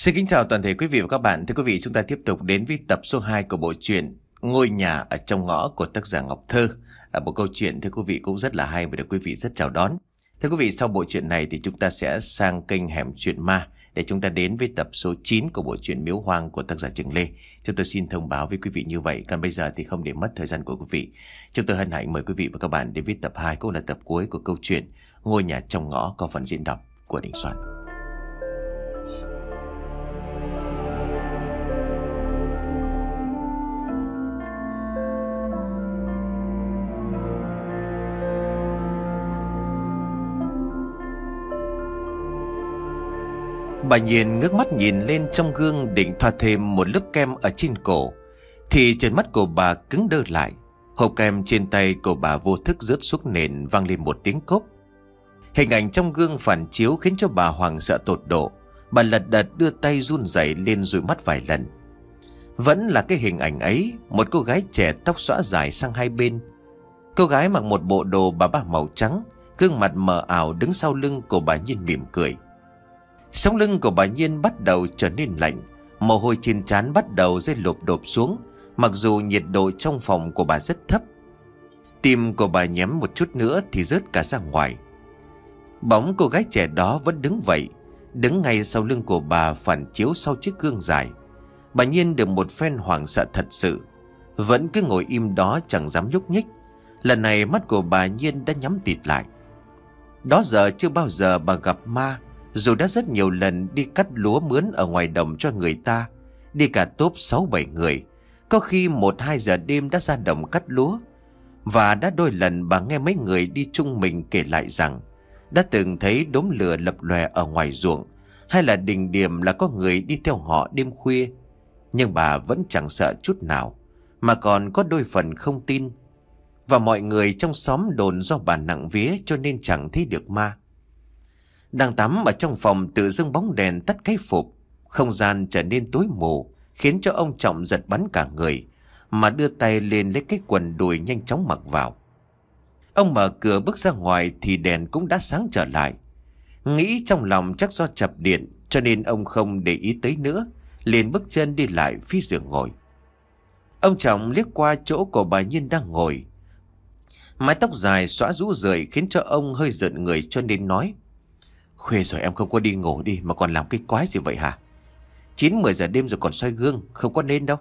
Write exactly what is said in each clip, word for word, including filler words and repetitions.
Xin kính chào toàn thể quý vị và các bạn. Thưa quý vị, chúng ta tiếp tục đến với tập số hai của bộ truyện Ngôi nhà ở trong ngõ của tác giả Ngọc Thơ. À, một câu chuyện thưa quý vị cũng rất là hay và được quý vị rất chào đón. Thưa quý vị, sau bộ truyện này thì chúng ta sẽ sang kênh Hẻm Chuyện Ma để chúng ta đến với tập số chín của bộ truyện Miếu Hoang của tác giả Trường Lê. Chúng tôi xin thông báo với quý vị như vậy. Còn bây giờ thì không để mất thời gian của quý vị, chúng tôi hân hạnh mời quý vị và các bạn đến với tập hai, cũng là tập cuối của câu chuyện Ngôi nhà trong ngõ, có phần diễn đọc của Đình Soạn. Bà Nhiên ngước mắt nhìn lên trong gương định thoa thêm một lớp kem ở trên cổ, thì trên mắt của bà cứng đơ lại. Hộp kem trên tay của bà vô thức rớt xuống nền, vang lên một tiếng cốp. Hình ảnh trong gương phản chiếu khiến cho bà hoảng sợ tột độ. Bà lật đật đưa tay run rẩy lên dụi mắt vài lần. Vẫn là cái hình ảnh ấy, một cô gái trẻ tóc xõa dài sang hai bên. Cô gái mặc một bộ đồ bà ba màu trắng, gương mặt mờ ảo đứng sau lưng của bà Nhiên mỉm cười. Sống lưng của bà Nhiên bắt đầu trở nên lạnh, mồ hôi trên trán bắt đầu rơi lộp đột xuống, mặc dù nhiệt độ trong phòng của bà rất thấp. Tim của bà nhém một chút nữa thì rớt cả ra ngoài. Bóng cô gái trẻ đó vẫn đứng vậy, đứng ngay sau lưng của bà phản chiếu sau chiếc gương dài. Bà Nhiên được một phen hoảng sợ thật sự, vẫn cứ ngồi im đó chẳng dám nhúc nhích. Lần này mắt của bà Nhiên đã nhắm tịt lại. Đó giờ chưa bao giờ bà gặp ma, dù đã rất nhiều lần đi cắt lúa mướn ở ngoài đồng cho người ta, đi cả tốp sáu bảy người, có khi một hai giờ đêm đã ra đồng cắt lúa. Và đã đôi lần bà nghe mấy người đi chung mình kể lại rằng đã từng thấy đốm lửa lập lòe ở ngoài ruộng, hay là đỉnh điểm là có người đi theo họ đêm khuya. Nhưng bà vẫn chẳng sợ chút nào, mà còn có đôi phần không tin. Và mọi người trong xóm đồn do bà nặng vía cho nên chẳng thấy được ma. Đang tắm ở trong phòng, tự dưng bóng đèn tắt cái phục, không gian trở nên tối mù, khiến cho ông Trọng giật bắn cả người, mà đưa tay lên lấy cái quần đùi nhanh chóng mặc vào. Ông mở cửa bước ra ngoài thì đèn cũng đã sáng trở lại. Nghĩ trong lòng chắc do chập điện cho nên ông không để ý tới nữa, liền bước chân đi lại phía giường ngồi. Ông Trọng liếc qua chỗ của bà Nhiên đang ngồi. Mái tóc dài xõa rũ rượi khiến cho ông hơi giận người, cho nên nói: "Khuya rồi em không có đi ngủ đi mà còn làm cái quái gì vậy hả? Chín mười giờ đêm rồi còn soi gương, không có nên đâu."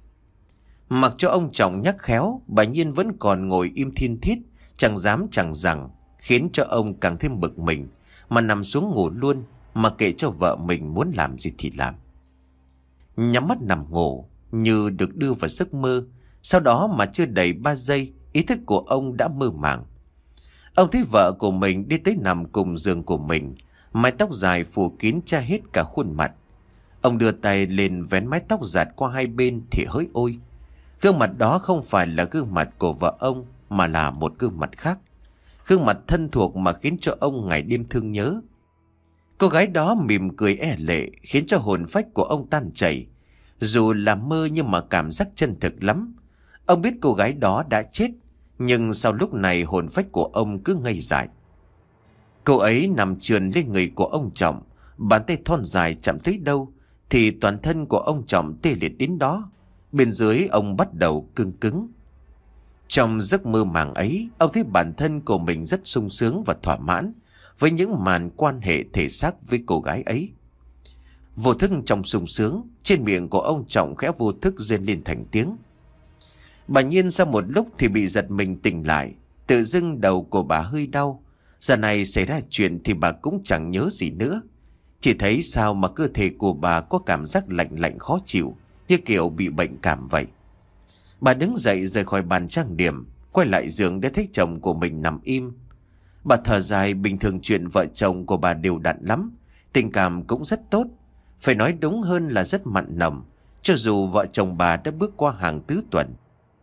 Mặc cho ông Trọng nhắc khéo, bà Nhiên vẫn còn ngồi im thiên thít, chẳng dám chẳng rằng, khiến cho ông càng thêm bực mình, mà nằm xuống ngủ luôn, mà kệ cho vợ mình muốn làm gì thì làm. Nhắm mắt nằm ngủ như được đưa vào giấc mơ. Sau đó mà chưa đầy ba giây, ý thức của ông đã mơ màng. Ông thấy vợ của mình đi tới nằm cùng giường của mình, mái tóc dài phủ kín che hết cả khuôn mặt. Ông đưa tay lên vén mái tóc giạt qua hai bên thì hỡi ôi, gương mặt đó không phải là gương mặt của vợ ông, mà là một gương mặt khác. Gương mặt thân thuộc mà khiến cho ông ngày đêm thương nhớ. Cô gái đó mỉm cười e lệ, khiến cho hồn phách của ông tan chảy. Dù là mơ nhưng mà cảm giác chân thực lắm. Ông biết cô gái đó đã chết, nhưng sau lúc này hồn phách của ông cứ ngây dại. Cô ấy nằm trườn lên người của ông Trọng, bàn tay thon dài chạm tới đâu thì toàn thân của ông Trọng tê liệt đến đó. Bên dưới ông bắt đầu cứng cứng. Trong giấc mơ màng ấy, ông thấy bản thân của mình rất sung sướng và thỏa mãn với những màn quan hệ thể xác với cô gái ấy. Vô thức trong sung sướng, trên miệng của ông Trọng khẽ vô thức rên lên thành tiếng. Bà Nhiên sau một lúc thì bị giật mình tỉnh lại. Tự dưng đầu của bà hơi đau. Giờ này xảy ra chuyện thì bà cũng chẳng nhớ gì nữa. Chỉ thấy sao mà cơ thể của bà có cảm giác lạnh lạnh khó chịu, như kiểu bị bệnh cảm vậy. Bà đứng dậy rời khỏi bàn trang điểm, quay lại giường để thấy chồng của mình nằm im. Bà thở dài, bình thường chuyện vợ chồng của bà đều đặn lắm, tình cảm cũng rất tốt. Phải nói đúng hơn là rất mặn nồng, cho dù vợ chồng bà đã bước qua hàng tứ tuần.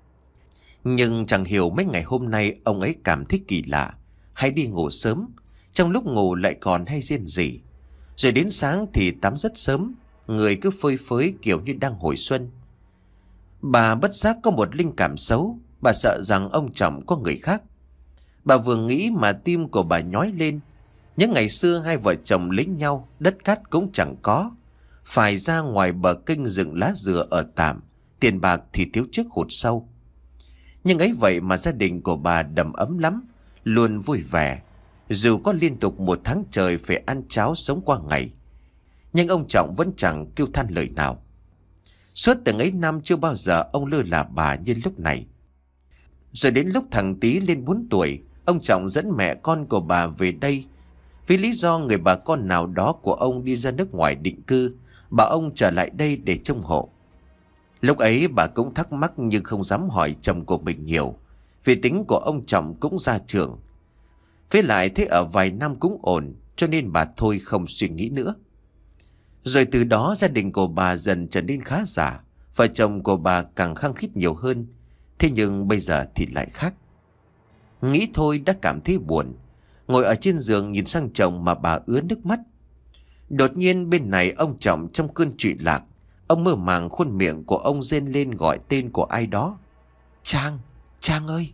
Nhưng chẳng hiểu mấy ngày hôm nay ông ấy cảm thấy kỳ lạ, hay đi ngủ sớm, trong lúc ngủ lại còn hay rên rỉ. Rồi đến sáng thì tắm rất sớm, người cứ phơi phới kiểu như đang hồi xuân. Bà bất giác có một linh cảm xấu, bà sợ rằng ông Trọng có người khác. Bà vừa nghĩ mà tim của bà nhói lên. Những ngày xưa hai vợ chồng lấy nhau, đất cát cũng chẳng có. phải ra ngoài bờ kênh dựng lá dừa ở tạm, tiền bạc thì thiếu trước hụt sau. Nhưng ấy vậy mà gia đình của bà đầm ấm lắm, luôn vui vẻ. Dù có liên tục một tháng trời phải ăn cháo sống qua ngày, nhưng ông Trọng vẫn chẳng kêu than lời nào. Suốt từng ấy năm chưa bao giờ ông lơ là bà như lúc này. Rồi đến lúc thằng Tý lên bốn tuổi, ông Trọng dẫn mẹ con của bà về đây vì lý do người bà con nào đó của ông đi ra nước ngoài định cư, bảo ông trở lại đây để trông hộ. Lúc ấy bà cũng thắc mắc nhưng không dám hỏi chồng của mình nhiều, vì tính của ông Trọng cũng ra trường. Với lại thế ở vài năm cũng ổn, cho nên bà thôi không suy nghĩ nữa. Rồi từ đó gia đình của bà dần trở nên khá giả, vợ chồng của bà càng khăng khít nhiều hơn. Thế nhưng bây giờ thì lại khác. Nghĩ thôi đã cảm thấy buồn, ngồi ở trên giường nhìn sang chồng mà bà ứa nước mắt. Đột nhiên bên này ông Trọng trong cơn trụy lạc, ông mơ màng khuôn miệng của ông rên lên gọi tên của ai đó. Trang, Trang ơi!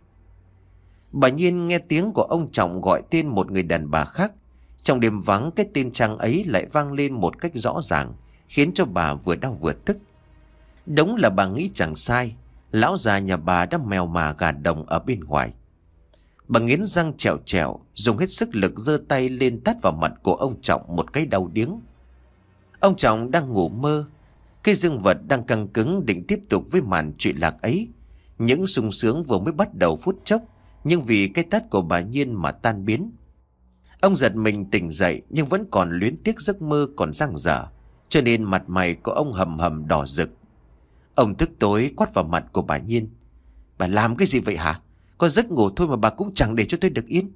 Bà Nhiên nghe tiếng của ông Trọng gọi tên một người đàn bà khác. Trong đêm vắng, cái tên Trang ấy lại vang lên một cách rõ ràng, khiến cho bà vừa đau vừa tức. Đúng là bà nghĩ chẳng sai, lão già nhà bà đã mèo mà gà đồng ở bên ngoài. Bà nghiến răng trèo trèo, dùng hết sức lực giơ tay lên tát vào mặt của ông Trọng một cái đau điếng. Ông Trọng đang ngủ mơ, cái dương vật đang căng cứng định tiếp tục với màn trụy lạc ấy. Những sung sướng vừa mới bắt đầu phút chốc, nhưng vì cái tát của bà Nhiên mà tan biến. Ông giật mình tỉnh dậy nhưng vẫn còn luyến tiếc giấc mơ còn dang dở, cho nên mặt mày của ông hầm hầm đỏ rực. Ông tức tối quát vào mặt của bà Nhiên. Bà làm cái gì vậy hả? Có giấc ngủ thôi mà bà cũng chẳng để cho tôi được yên.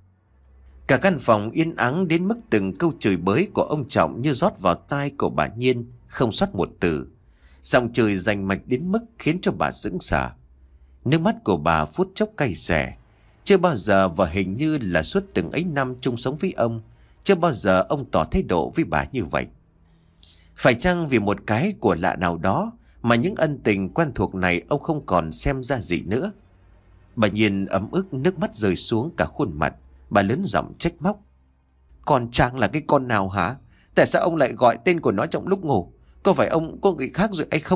Cả căn phòng yên ắng đến mức từng câu chửi bới của ông Trọng như rót vào tai của bà Nhiên, không sót một từ. Giọng chửi rành mạch đến mức khiến cho bà sững sờ. Nước mắt của bà phút chốc cay xè. Chưa bao giờ và hình như là suốt từng ấy năm chung sống với ông, chưa bao giờ ông tỏ thái độ với bà như vậy. Phải chăng vì một cái của lạ nào đó mà những ân tình quen thuộc này ông không còn xem ra gì nữa? Bà Nhiên ấm ức, nước mắt rơi xuống cả khuôn mặt. Bà lớn giọng trách móc. Con Trang là cái con nào hả? Tại sao ông lại gọi tên của nó trong lúc ngủ? Có phải ông có người khác rồi hay không?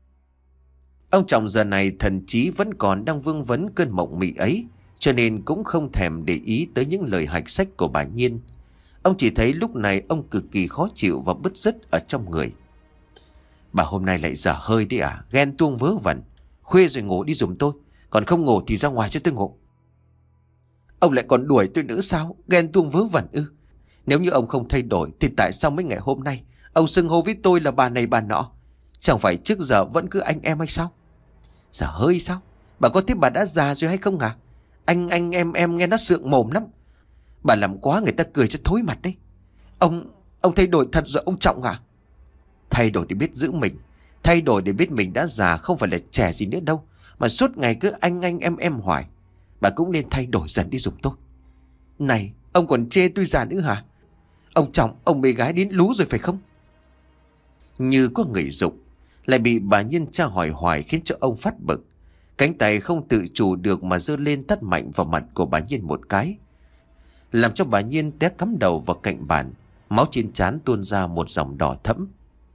Ông Trọng giờ này thần trí vẫn còn đang vương vấn cơn mộng mị ấy, cho nên cũng không thèm để ý tới những lời hạch sách của bà Nhiên. Ông chỉ thấy lúc này ông cực kỳ khó chịu và bứt rứt ở trong người. Bà hôm nay lại dở hơi đi à? Ghen tuông vớ vẩn. Khuya rồi ngủ đi giùm tôi, còn không ngủ thì ra ngoài cho tôi ngủ. Ông lại còn đuổi tôi nữa sao? Ghen tuông vớ vẩn ư? Nếu như ông không thay đổi thì tại sao mấy ngày hôm nay ông xưng hô với tôi là bà này bà nọ? Chẳng phải trước giờ vẫn cứ anh em hay sao? Dở hơi sao? Bà có thấy bà đã già rồi hay không hả? Anh anh em em nghe nó sượng mồm lắm. Bà làm quá người ta cười cho thối mặt đấy. Ông, ông thay đổi thật rồi ông Trọng à? Thay đổi để biết giữ mình, thay đổi để biết mình đã già không phải là trẻ gì nữa đâu, mà suốt ngày cứ anh anh em em hoài. Bà cũng nên thay đổi dần đi giùm tôi. Này, ông còn chê tôi già nữa hả? Ông Trọng, ông bê gái đến lú rồi phải không? Như có người dục, lại bị bà Nhiên tra hỏi hoài khiến cho ông phát bực. Cánh tay không tự chủ được mà giơ lên tát mạnh vào mặt của bà Nhiên một cái, làm cho bà Nhiên té cắm đầu vào cạnh bàn. Máu trên trán tuôn ra một dòng đỏ thẫm.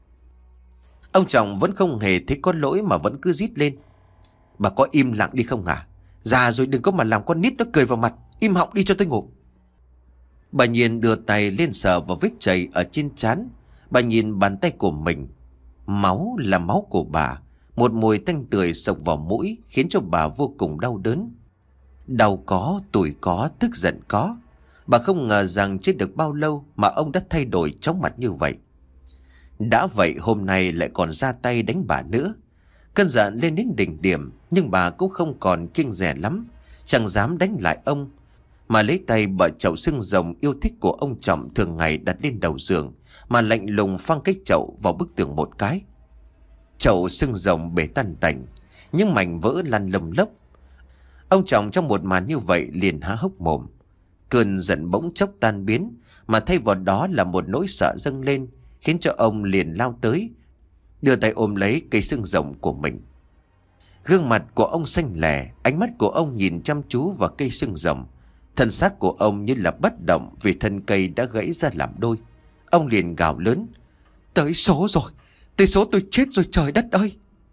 Ông Trọng vẫn không hề thấy có lỗi mà vẫn cứ rít lên. Bà có im lặng đi không hả? Già rồi đừng có mà làm con nít nó cười vào mặt. Im họng đi cho tôi ngủ. Bà Nhiên đưa tay lên sờ vào vết chảy ở trên trán. Bà nhìn bàn tay của mình. Máu là máu của bà. Một mùi tanh tưởi sộc vào mũi khiến cho bà vô cùng đau đớn. Đau có, tủi có, tức giận có. Bà không ngờ rằng chưa được bao lâu mà ông đã thay đổi chóng mặt như vậy. Đã vậy hôm nay lại còn ra tay đánh bà nữa. Cơn giận lên đến đỉnh điểm, nhưng bà cũng không còn kiêng dè lắm, chẳng dám đánh lại ông, mà lấy tay bợ chậu xương rồng yêu thích của ông Trọng thường ngày đặt lên đầu giường, mà lạnh lùng phang cái chậu vào bức tường một cái. Chậu xương rồng bể tan tành, những mảnh vỡ lăn lầm lốc. Ông Trọng trong một màn như vậy liền há hốc mồm. Cơn giận bỗng chốc tan biến, mà thay vào đó là một nỗi sợ dâng lên, khiến cho ông liền lao tới, đưa tay ôm lấy cây xương rồng của mình. Gương mặt của ông xanh lè, ánh mắt của ông nhìn chăm chú vào cây xương rồng. Thân xác của ông như là bất động vì thân cây đã gãy ra làm đôi. Ông liền gào lớn. Tới số rồi, tới số tôi chết rồi trời đất ơi.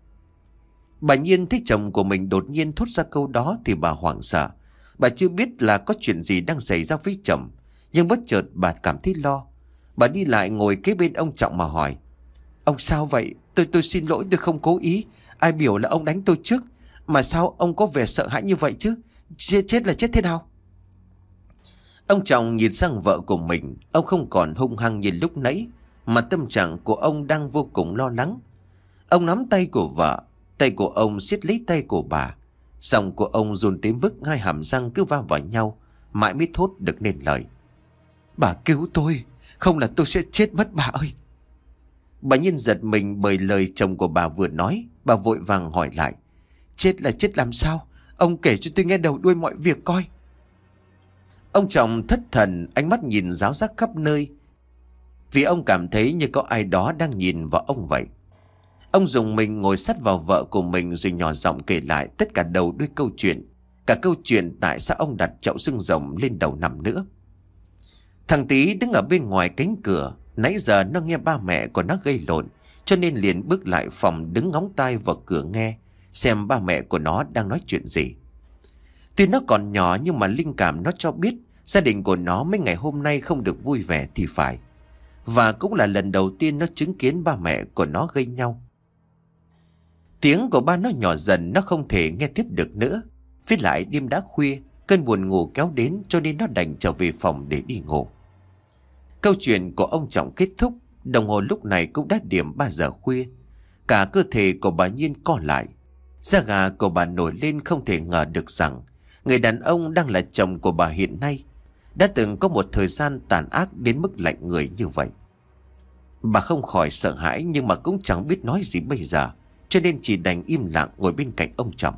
Bà Nhiên thấy chồng của mình đột nhiên thốt ra câu đó thì bà hoảng sợ. Bà chưa biết là có chuyện gì đang xảy ra với chồng, nhưng bất chợt bà cảm thấy lo. Bà đi lại ngồi kế bên ông Trọng mà hỏi: Ông sao vậy? Tôi tôi xin lỗi, tôi không cố ý. Ai biểu là ông đánh tôi trước? Mà sao ông có vẻ sợ hãi như vậy chứ? Chết, chết là chết thế nào? Ông Trọng nhìn sang vợ của mình. Ông không còn hung hăng như lúc nãy, mà tâm trạng của ông đang vô cùng lo lắng. Ông nắm tay của vợ, tay của ông siết lấy tay của bà. Giọng của ông run tới mức hai hàm răng cứ va vào nhau, mãi mới thốt được nên lời: Bà cứu tôi, không là tôi sẽ chết mất bà ơi. Bà Nhiên giật mình bởi lời chồng của bà vừa nói. Bà vội vàng hỏi lại: Chết là chết làm sao? Ông kể cho tôi nghe đầu đuôi mọi việc coi. Ông Trọng thất thần, ánh mắt nhìn ráo rác khắp nơi, vì ông cảm thấy như có ai đó đang nhìn vào ông vậy. Ông dùng mình ngồi sát vào vợ của mình rồi nhỏ giọng kể lại tất cả đầu đuôi câu chuyện. Cả câu chuyện tại sao ông đặt chậu xương rồng lên đầu nằm nữa. Thằng Tý đứng ở bên ngoài cánh cửa. Nãy giờ nó nghe ba mẹ của nó gây lộn, cho nên liền bước lại phòng đứng ngóng tai vào cửa nghe xem ba mẹ của nó đang nói chuyện gì. Tuy nó còn nhỏ nhưng mà linh cảm nó cho biết gia đình của nó mấy ngày hôm nay không được vui vẻ thì phải. Và cũng là lần đầu tiên nó chứng kiến ba mẹ của nó gây nhau. Tiếng của ba nó nhỏ dần, nó không thể nghe tiếp được nữa. Với lại đêm đã khuya, cơn buồn ngủ kéo đến cho nên nó đành trở về phòng để đi ngủ. Câu chuyện của ông Trọng kết thúc. Đồng hồ lúc này cũng đã điểm ba giờ khuya. Cả cơ thể của bà Nhiên co lại. Da gà của bà nổi lên, không thể ngờ được rằng người đàn ông đang là chồng của bà hiện nay đã từng có một thời gian tàn ác đến mức lạnh người như vậy. Bà không khỏi sợ hãi nhưng mà cũng chẳng biết nói gì bây giờ, cho nên chỉ đành im lặng ngồi bên cạnh ông Trọng.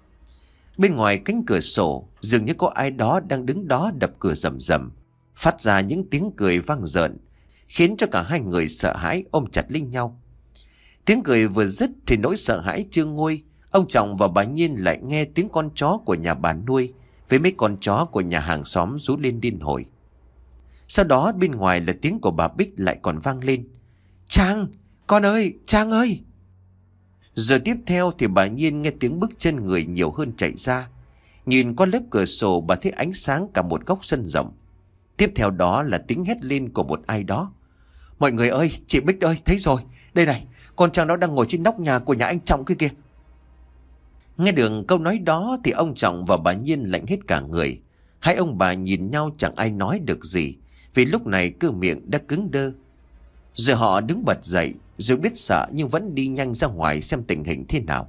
Bên ngoài cánh cửa sổ dường như có ai đó đang đứng đó đập cửa rầm rầm, phát ra những tiếng cười vang rợn, khiến cho cả hai người sợ hãi ôm chặt lấy nhau. Tiếng cười vừa dứt thì nỗi sợ hãi chưa nguôi, ông Trọng và bà Nhiên lại nghe tiếng con chó của nhà bà nuôi với mấy con chó của nhà hàng xóm rú lên điên hồi. Sau đó bên ngoài là tiếng của bà Bích lại còn vang lên: Trang, con ơi, Trang ơi. Rồi tiếp theo thì bà Nhiên nghe tiếng bước chân người nhiều hơn chạy ra. Nhìn qua lớp cửa sổ bà thấy ánh sáng cả một góc sân rộng. Tiếp theo đó là tiếng hét lên của một ai đó: Mọi người ơi, chị Bích ơi, thấy rồi. Đây này, con Trang đó đang ngồi trên nóc nhà của nhà anh Trọng kia kìa. Nghe được câu nói đó thì ông Trọng và bà Nhiên lạnh hết cả người. Hai ông bà nhìn nhau chẳng ai nói được gì, vì lúc này cơ miệng đã cứng đơ. Rồi họ đứng bật dậy, rồi biết sợ nhưng vẫn đi nhanh ra ngoài xem tình hình thế nào.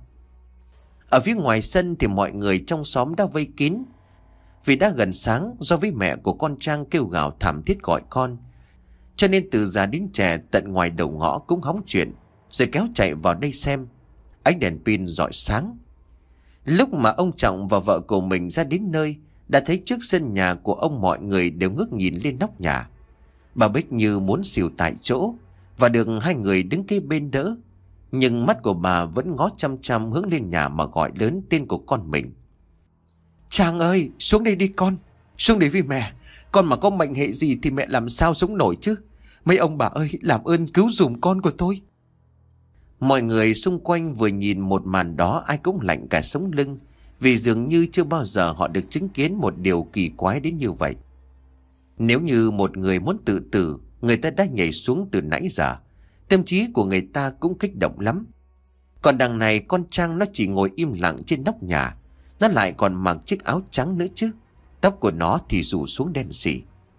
Ở phía ngoài sân thì mọi người trong xóm đã vây kín. Vì đã gần sáng, do với mẹ của con Trang kêu gào thảm thiết gọi con, cho nên từ già đến trẻ tận ngoài đầu ngõ cũng hóng chuyện, rồi kéo chạy vào đây xem. Ánh đèn pin rọi sáng. Lúc mà ông Trọng và vợ của mình ra đến nơi, đã thấy trước sân nhà của ông mọi người đều ngước nhìn lên nóc nhà. Bà Bích như muốn xỉu tại chỗ, và được hai người đứng kế bên đỡ. Nhưng mắt của bà vẫn ngó chăm chăm hướng lên nhà mà gọi lớn tên của con mình: Trang ơi, xuống đây đi con, xuống đây với mẹ. Con mà có mệnh hệ gì thì mẹ làm sao sống nổi chứ. Mấy ông bà ơi, làm ơn cứu dùm con của tôi. Mọi người xung quanh vừa nhìn một màn đó ai cũng lạnh cả sống lưng, vì dường như chưa bao giờ họ được chứng kiến một điều kỳ quái đến như vậy. Nếu như một người muốn tự tử, người ta đã nhảy xuống từ nãy giờ. Tâm trí của người ta cũng kích động lắm. Còn đằng này con Trang nó chỉ ngồi im lặng trên nóc nhà. Nó lại còn mặc chiếc áo trắng nữa chứ. Tóc của nó thì rủ xuống đen sì.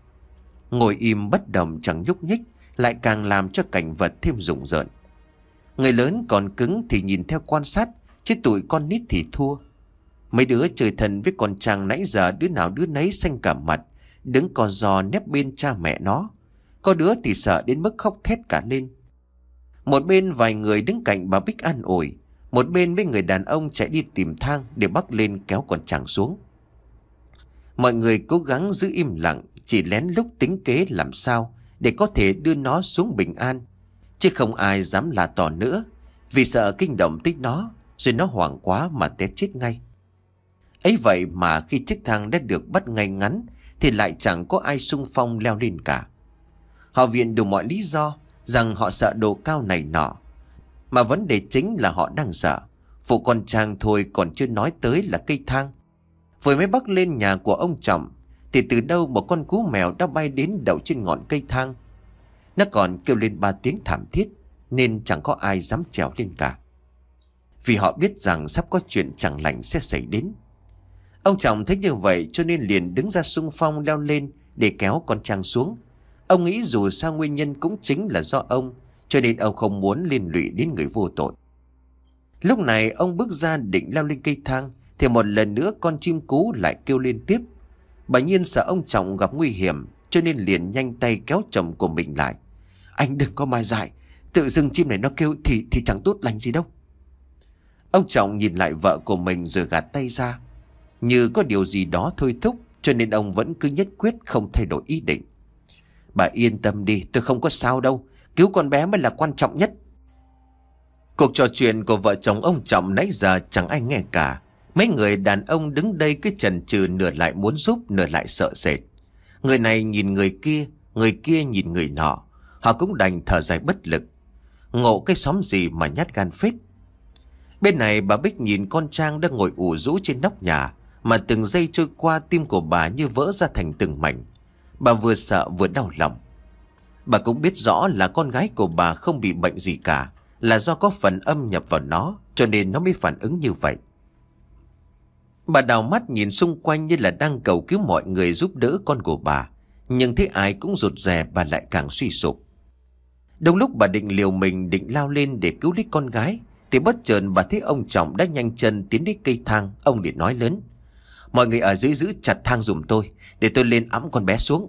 Ngồi im bất động chẳng nhúc nhích lại càng làm cho cảnh vật thêm rùng rợn. Người lớn còn cứng thì nhìn theo quan sát, chứ tụi con nít thì thua. Mấy đứa chơi thân với con Trang nãy giờ đứa nào đứa nấy xanh cả mặt, đứng co giò nép bên cha mẹ nó. Có đứa thì sợ đến mức khóc thét cả lên. Một bên vài người đứng cạnh bà Bích an ủi, một bên mấy người đàn ông chạy đi tìm thang để bắt lên kéo con Trang xuống. Mọi người cố gắng giữ im lặng, chỉ lén lút tính kế làm sao để có thể đưa nó xuống bình an, chứ không ai dám la to nữa, vì sợ kinh động tới nó, rồi nó hoảng quá mà té chết ngay. Ấy vậy mà khi chiếc thang đã được bắt ngay ngắn thì lại chẳng có ai xung phong leo lên cả. Họ viện đủ mọi lý do, rằng họ sợ độ cao này nọ. Mà vấn đề chính là họ đang sợ phụ con Trang thôi, còn chưa nói tới là cây thang. Vừa mới bắc lên nhà của ông Trọng thì từ đâu một con cú mèo đã bay đến đậu trên ngọn cây thang. Nó còn kêu lên ba tiếng thảm thiết, nên chẳng có ai dám trèo lên cả, vì họ biết rằng sắp có chuyện chẳng lành sẽ xảy đến. Ông Trọng thấy như vậy cho nên liền đứng ra xung phong leo lên để kéo con Trang xuống. Ông nghĩ dù sao nguyên nhân cũng chính là do ông, cho nên ông không muốn liên lụy đến người vô tội. Lúc này ông bước ra định leo lên cây thang thì một lần nữa con chim cú lại kêu liên tiếp. Bà Nhiên sợ ông Trọng gặp nguy hiểm cho nên liền nhanh tay kéo chồng của mình lại. Anh đừng có mai dại, tự dưng chim này nó kêu thì thì chẳng tốt lành gì đâu. Ông Trọng nhìn lại vợ của mình rồi gạt tay ra, như có điều gì đó thôi thúc, cho nên ông vẫn cứ nhất quyết không thay đổi ý định. Bà yên tâm đi, tôi không có sao đâu, cứu con bé mới là quan trọng nhất. Cuộc trò chuyện của vợ chồng ông Trọng nãy giờ chẳng ai nghe cả. Mấy người đàn ông đứng đây cứ chần chừ, nửa lại muốn giúp, nửa lại sợ sệt. Người này nhìn người kia, người kia nhìn người nọ. Họ cũng đành thở dài bất lực. Ngộ cái xóm gì mà nhát gan phết. Bên này bà Bích nhìn con Trang đang ngồi ủ rũ trên nóc nhà, mà từng giây trôi qua tim của bà như vỡ ra thành từng mảnh. Bà vừa sợ vừa đau lòng. Bà cũng biết rõ là con gái của bà không bị bệnh gì cả, là do có phần âm nhập vào nó, cho nên nó mới phản ứng như vậy. Bà đào mắt nhìn xung quanh như là đang cầu cứu mọi người giúp đỡ con của bà, nhưng thấy ai cũng rụt rè, bà lại càng suy sụp. Đông lúc bà định liều mình định lao lên để cứu lấy con gái thì bất chợt bà thấy ông Trọng đã nhanh chân tiến đến cây thang. Ông liền nói lớn: Mọi người ở dưới giữ chặt thang giùm tôi, để tôi lên ẵm con bé xuống.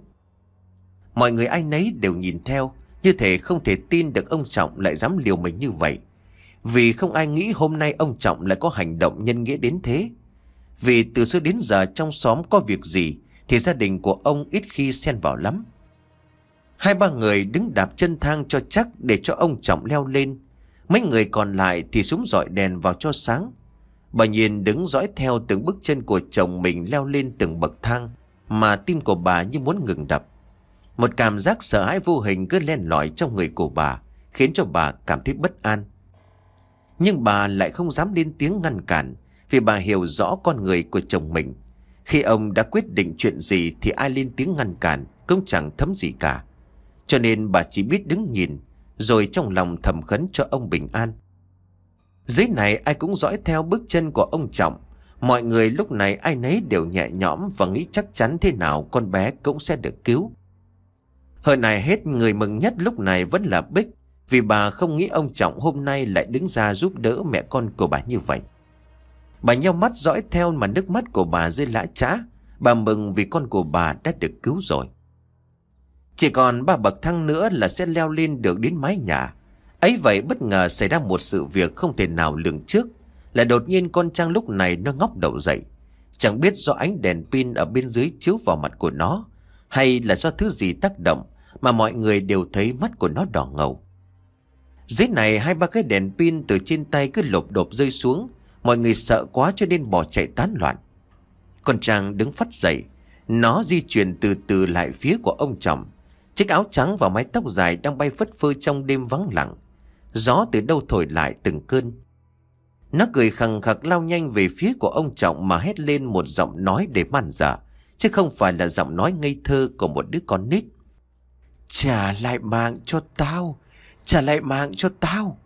Mọi người ai nấy đều nhìn theo, như thể không thể tin được ông Trọng lại dám liều mình như vậy. Vì không ai nghĩ hôm nay ông Trọng lại có hành động nhân nghĩa đến thế. Vì từ xưa đến giờ trong xóm có việc gì thì gia đình của ông ít khi xen vào lắm. Hai ba người đứng đạp chân thang cho chắc để cho ông Trọng leo lên. Mấy người còn lại thì súng dọi đèn vào cho sáng. Bà Nhiên đứng dõi theo từng bước chân của chồng mình leo lên từng bậc thang, mà tim của bà như muốn ngừng đập. Một cảm giác sợ hãi vô hình cứ len lỏi trong người của bà, khiến cho bà cảm thấy bất an. Nhưng bà lại không dám lên tiếng ngăn cản, vì bà hiểu rõ con người của chồng mình. Khi ông đã quyết định chuyện gì thì ai lên tiếng ngăn cản cũng chẳng thấm gì cả. Cho nên bà chỉ biết đứng nhìn, rồi trong lòng thầm khấn cho ông bình an. Dưới này ai cũng dõi theo bước chân của ông Trọng. Mọi người lúc này ai nấy đều nhẹ nhõm và nghĩ chắc chắn thế nào con bé cũng sẽ được cứu. Hơn này hết, người mừng nhất lúc này vẫn là Bích, vì bà không nghĩ ông Trọng hôm nay lại đứng ra giúp đỡ mẹ con của bà như vậy. Bà nheo mắt dõi theo mà nước mắt của bà rơi lã chã. Bà mừng vì con của bà đã được cứu rồi. Chỉ còn ba bậc thang nữa là sẽ leo lên được đến mái nhà. Ấy vậy bất ngờ xảy ra một sự việc không thể nào lường trước, là đột nhiên con Trang lúc này nó ngóc đầu dậy. Chẳng biết do ánh đèn pin ở bên dưới chiếu vào mặt của nó, hay là do thứ gì tác động, mà mọi người đều thấy mắt của nó đỏ ngầu. Dưới này hai ba cái đèn pin từ trên tay cứ lộp độp rơi xuống. Mọi người sợ quá cho nên bỏ chạy tán loạn. Con Trang đứng phắt dậy. Nó di chuyển từ từ lại phía của ông Trọng. Chiếc áo trắng và mái tóc dài đang bay phất phơ trong đêm vắng lặng. Gió từ đâu thổi lại từng cơn. Nó cười khằng khặc lao nhanh về phía của ông Trọng mà hét lên một giọng nói để man dợ, chứ không phải là giọng nói ngây thơ của một đứa con nít. Trả lại mạng cho tao, trả lại mạng cho tao.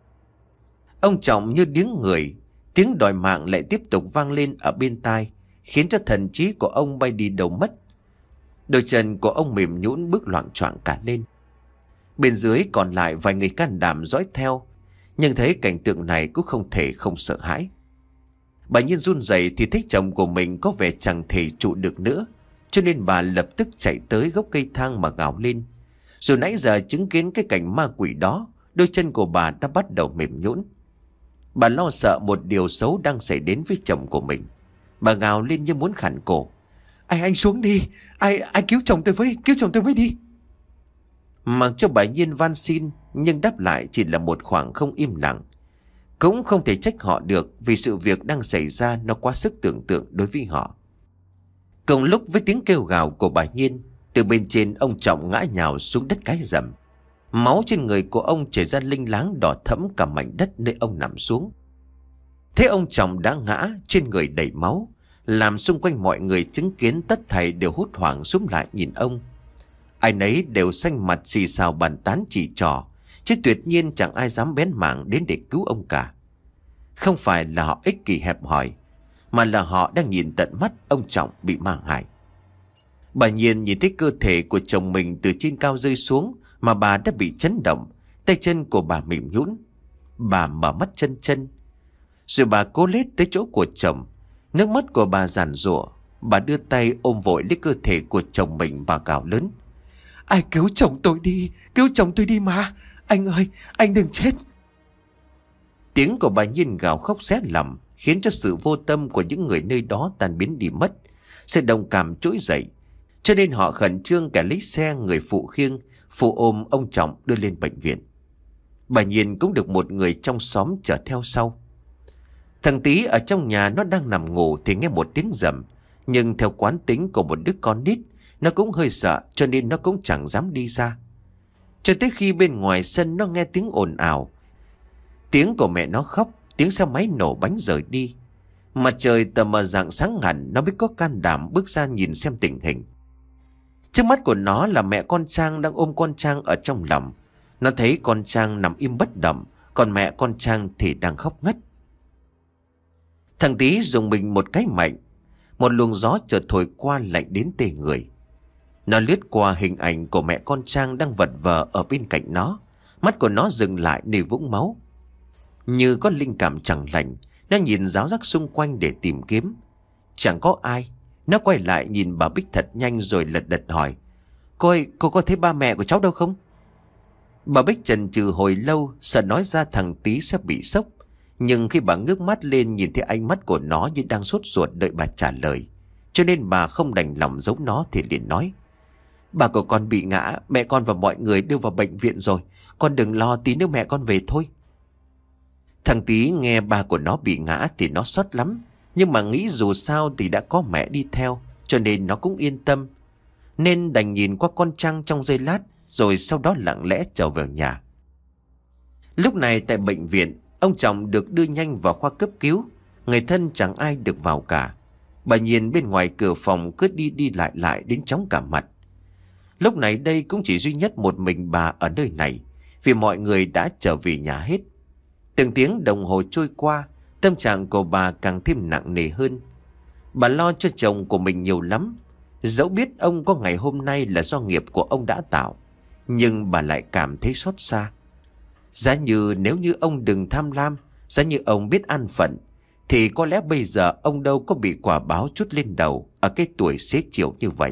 Ông Trọng như điếng người. Tiếng đòi mạng lại tiếp tục vang lên ở bên tai, khiến cho thần trí của ông bay đi đâu mất. Đôi chân của ông mềm nhũn bước loạng choạng cả lên. Bên dưới còn lại vài người can đảm dõi theo, nhưng thấy cảnh tượng này cũng không thể không sợ hãi. Bà Nhiên run rẩy thì thấy chồng của mình có vẻ chẳng thể trụ được nữa, cho nên bà lập tức chạy tới gốc cây thang mà gào lên. Dù nãy giờ chứng kiến cái cảnh ma quỷ đó, đôi chân của bà đã bắt đầu mềm nhũn. Bà lo sợ một điều xấu đang xảy đến với chồng của mình. Bà gào lên như muốn khản cổ. Ai anh xuống đi, ai ai cứu chồng tôi với, cứu chồng tôi với đi. Mặc cho bà Nhiên van xin, nhưng đáp lại chỉ là một khoảng không im lặng. Cũng không thể trách họ được, vì sự việc đang xảy ra nó quá sức tưởng tượng đối với họ. Cùng lúc với tiếng kêu gào của bà Nhiên, từ bên trên ông Trọng ngã nhào xuống đất cái rầm. Máu trên người của ông chảy ra linh láng đỏ thẫm cả mảnh đất nơi ông nằm xuống. Thế ông Trọng đã ngã, trên người đầy máu, làm xung quanh mọi người chứng kiến tất thảy đều hốt hoảng xúm lại nhìn ông. Ai nấy đều xanh mặt xì xào bàn tán chỉ trỏ, chứ tuyệt nhiên chẳng ai dám bén mảng đến để cứu ông cả. Không phải là họ ích kỷ hẹp hòi, mà là họ đang nhìn tận mắt ông Trọng bị ma hại. Bà Nhiên nhìn thấy cơ thể của chồng mình từ trên cao rơi xuống mà bà đã bị chấn động, tay chân của bà mềm nhũn. Bà mở mắt chân chân, rồi bà cố lết tới chỗ của chồng. Nước mắt của bà giàn giụa, bà đưa tay ôm vội lấy cơ thể của chồng mình và gào lớn: Ai cứu chồng tôi đi, cứu chồng tôi đi mà, anh ơi, anh đừng chết. Tiếng của bà Nhiên gào khóc xé lòng, khiến cho sự vô tâm của những người nơi đó tan biến đi mất. Sự đồng cảm trỗi dậy, cho nên họ khẩn trương cả lấy xe, người phụ khiêng, phụ ôm ông Trọng đưa lên bệnh viện. Bà Nhiên cũng được một người trong xóm chở theo sau. Thằng Tý ở trong nhà nó đang nằm ngủ thì nghe một tiếng rầm, nhưng theo quán tính của một đứa con nít, nó cũng hơi sợ cho nên nó cũng chẳng dám đi ra. Cho tới khi bên ngoài sân nó nghe tiếng ồn ào, tiếng của mẹ nó khóc, tiếng xe máy nổ bánh rời đi. Mặt trời tờ mờ rạng sáng hẳn, nó mới có can đảm bước ra nhìn xem tình hình. Trước mắt của nó là mẹ con Trang đang ôm con Trang ở trong lòng. Nó thấy con Trang nằm im bất động, còn mẹ con Trang thì đang khóc ngất. Thằng Tý dùng mình một cái mạnh, một luồng gió chợt thổi qua lạnh đến tê người. Nó lướt qua hình ảnh của mẹ con Trang đang vật vờ ở bên cạnh nó. Mắt của nó dừng lại nơi vũng máu. Như có linh cảm chẳng lành, nó nhìn ráo rác xung quanh để tìm kiếm. Chẳng có ai. Nó quay lại nhìn bà Bích thật nhanh rồi lật đật hỏi: Cô ơi, cô có thấy ba mẹ của cháu đâu không? Bà Bích chần chừ hồi lâu, sợ nói ra thằng Tý sẽ bị sốc. Nhưng khi bà ngước mắt lên nhìn thấy ánh mắt của nó như đang sốt ruột đợi bà trả lời, cho nên bà không đành lòng giấu nó thì liền nói: Bà của con bị ngã, mẹ con và mọi người đưa vào bệnh viện rồi. Con đừng lo, tí nữa mẹ con về thôi. Thằng Tý nghe ba của nó bị ngã thì nó xót lắm, nhưng mà nghĩ dù sao thì đã có mẹ đi theo, cho nên nó cũng yên tâm. Nên đành nhìn qua con Trang trong giây lát, rồi sau đó lặng lẽ trở về nhà. Lúc này tại bệnh viện, ông Trọng được đưa nhanh vào khoa cấp cứu. Người thân chẳng ai được vào cả. Bà Nhiên bên ngoài cửa phòng cứ đi đi lại lại đến chóng cả mặt. Lúc này đây cũng chỉ duy nhất một mình bà ở nơi này, vì mọi người đã trở về nhà hết. Từng tiếng đồng hồ trôi qua, tâm trạng của bà càng thêm nặng nề hơn. Bà lo cho chồng của mình nhiều lắm. Dẫu biết ông có ngày hôm nay là do nghiệp của ông đã tạo, nhưng bà lại cảm thấy xót xa. Giá như nếu như ông đừng tham lam, giá như ông biết an phận, thì có lẽ bây giờ ông đâu có bị quả báo trút lên đầu ở cái tuổi xế chiều như vậy.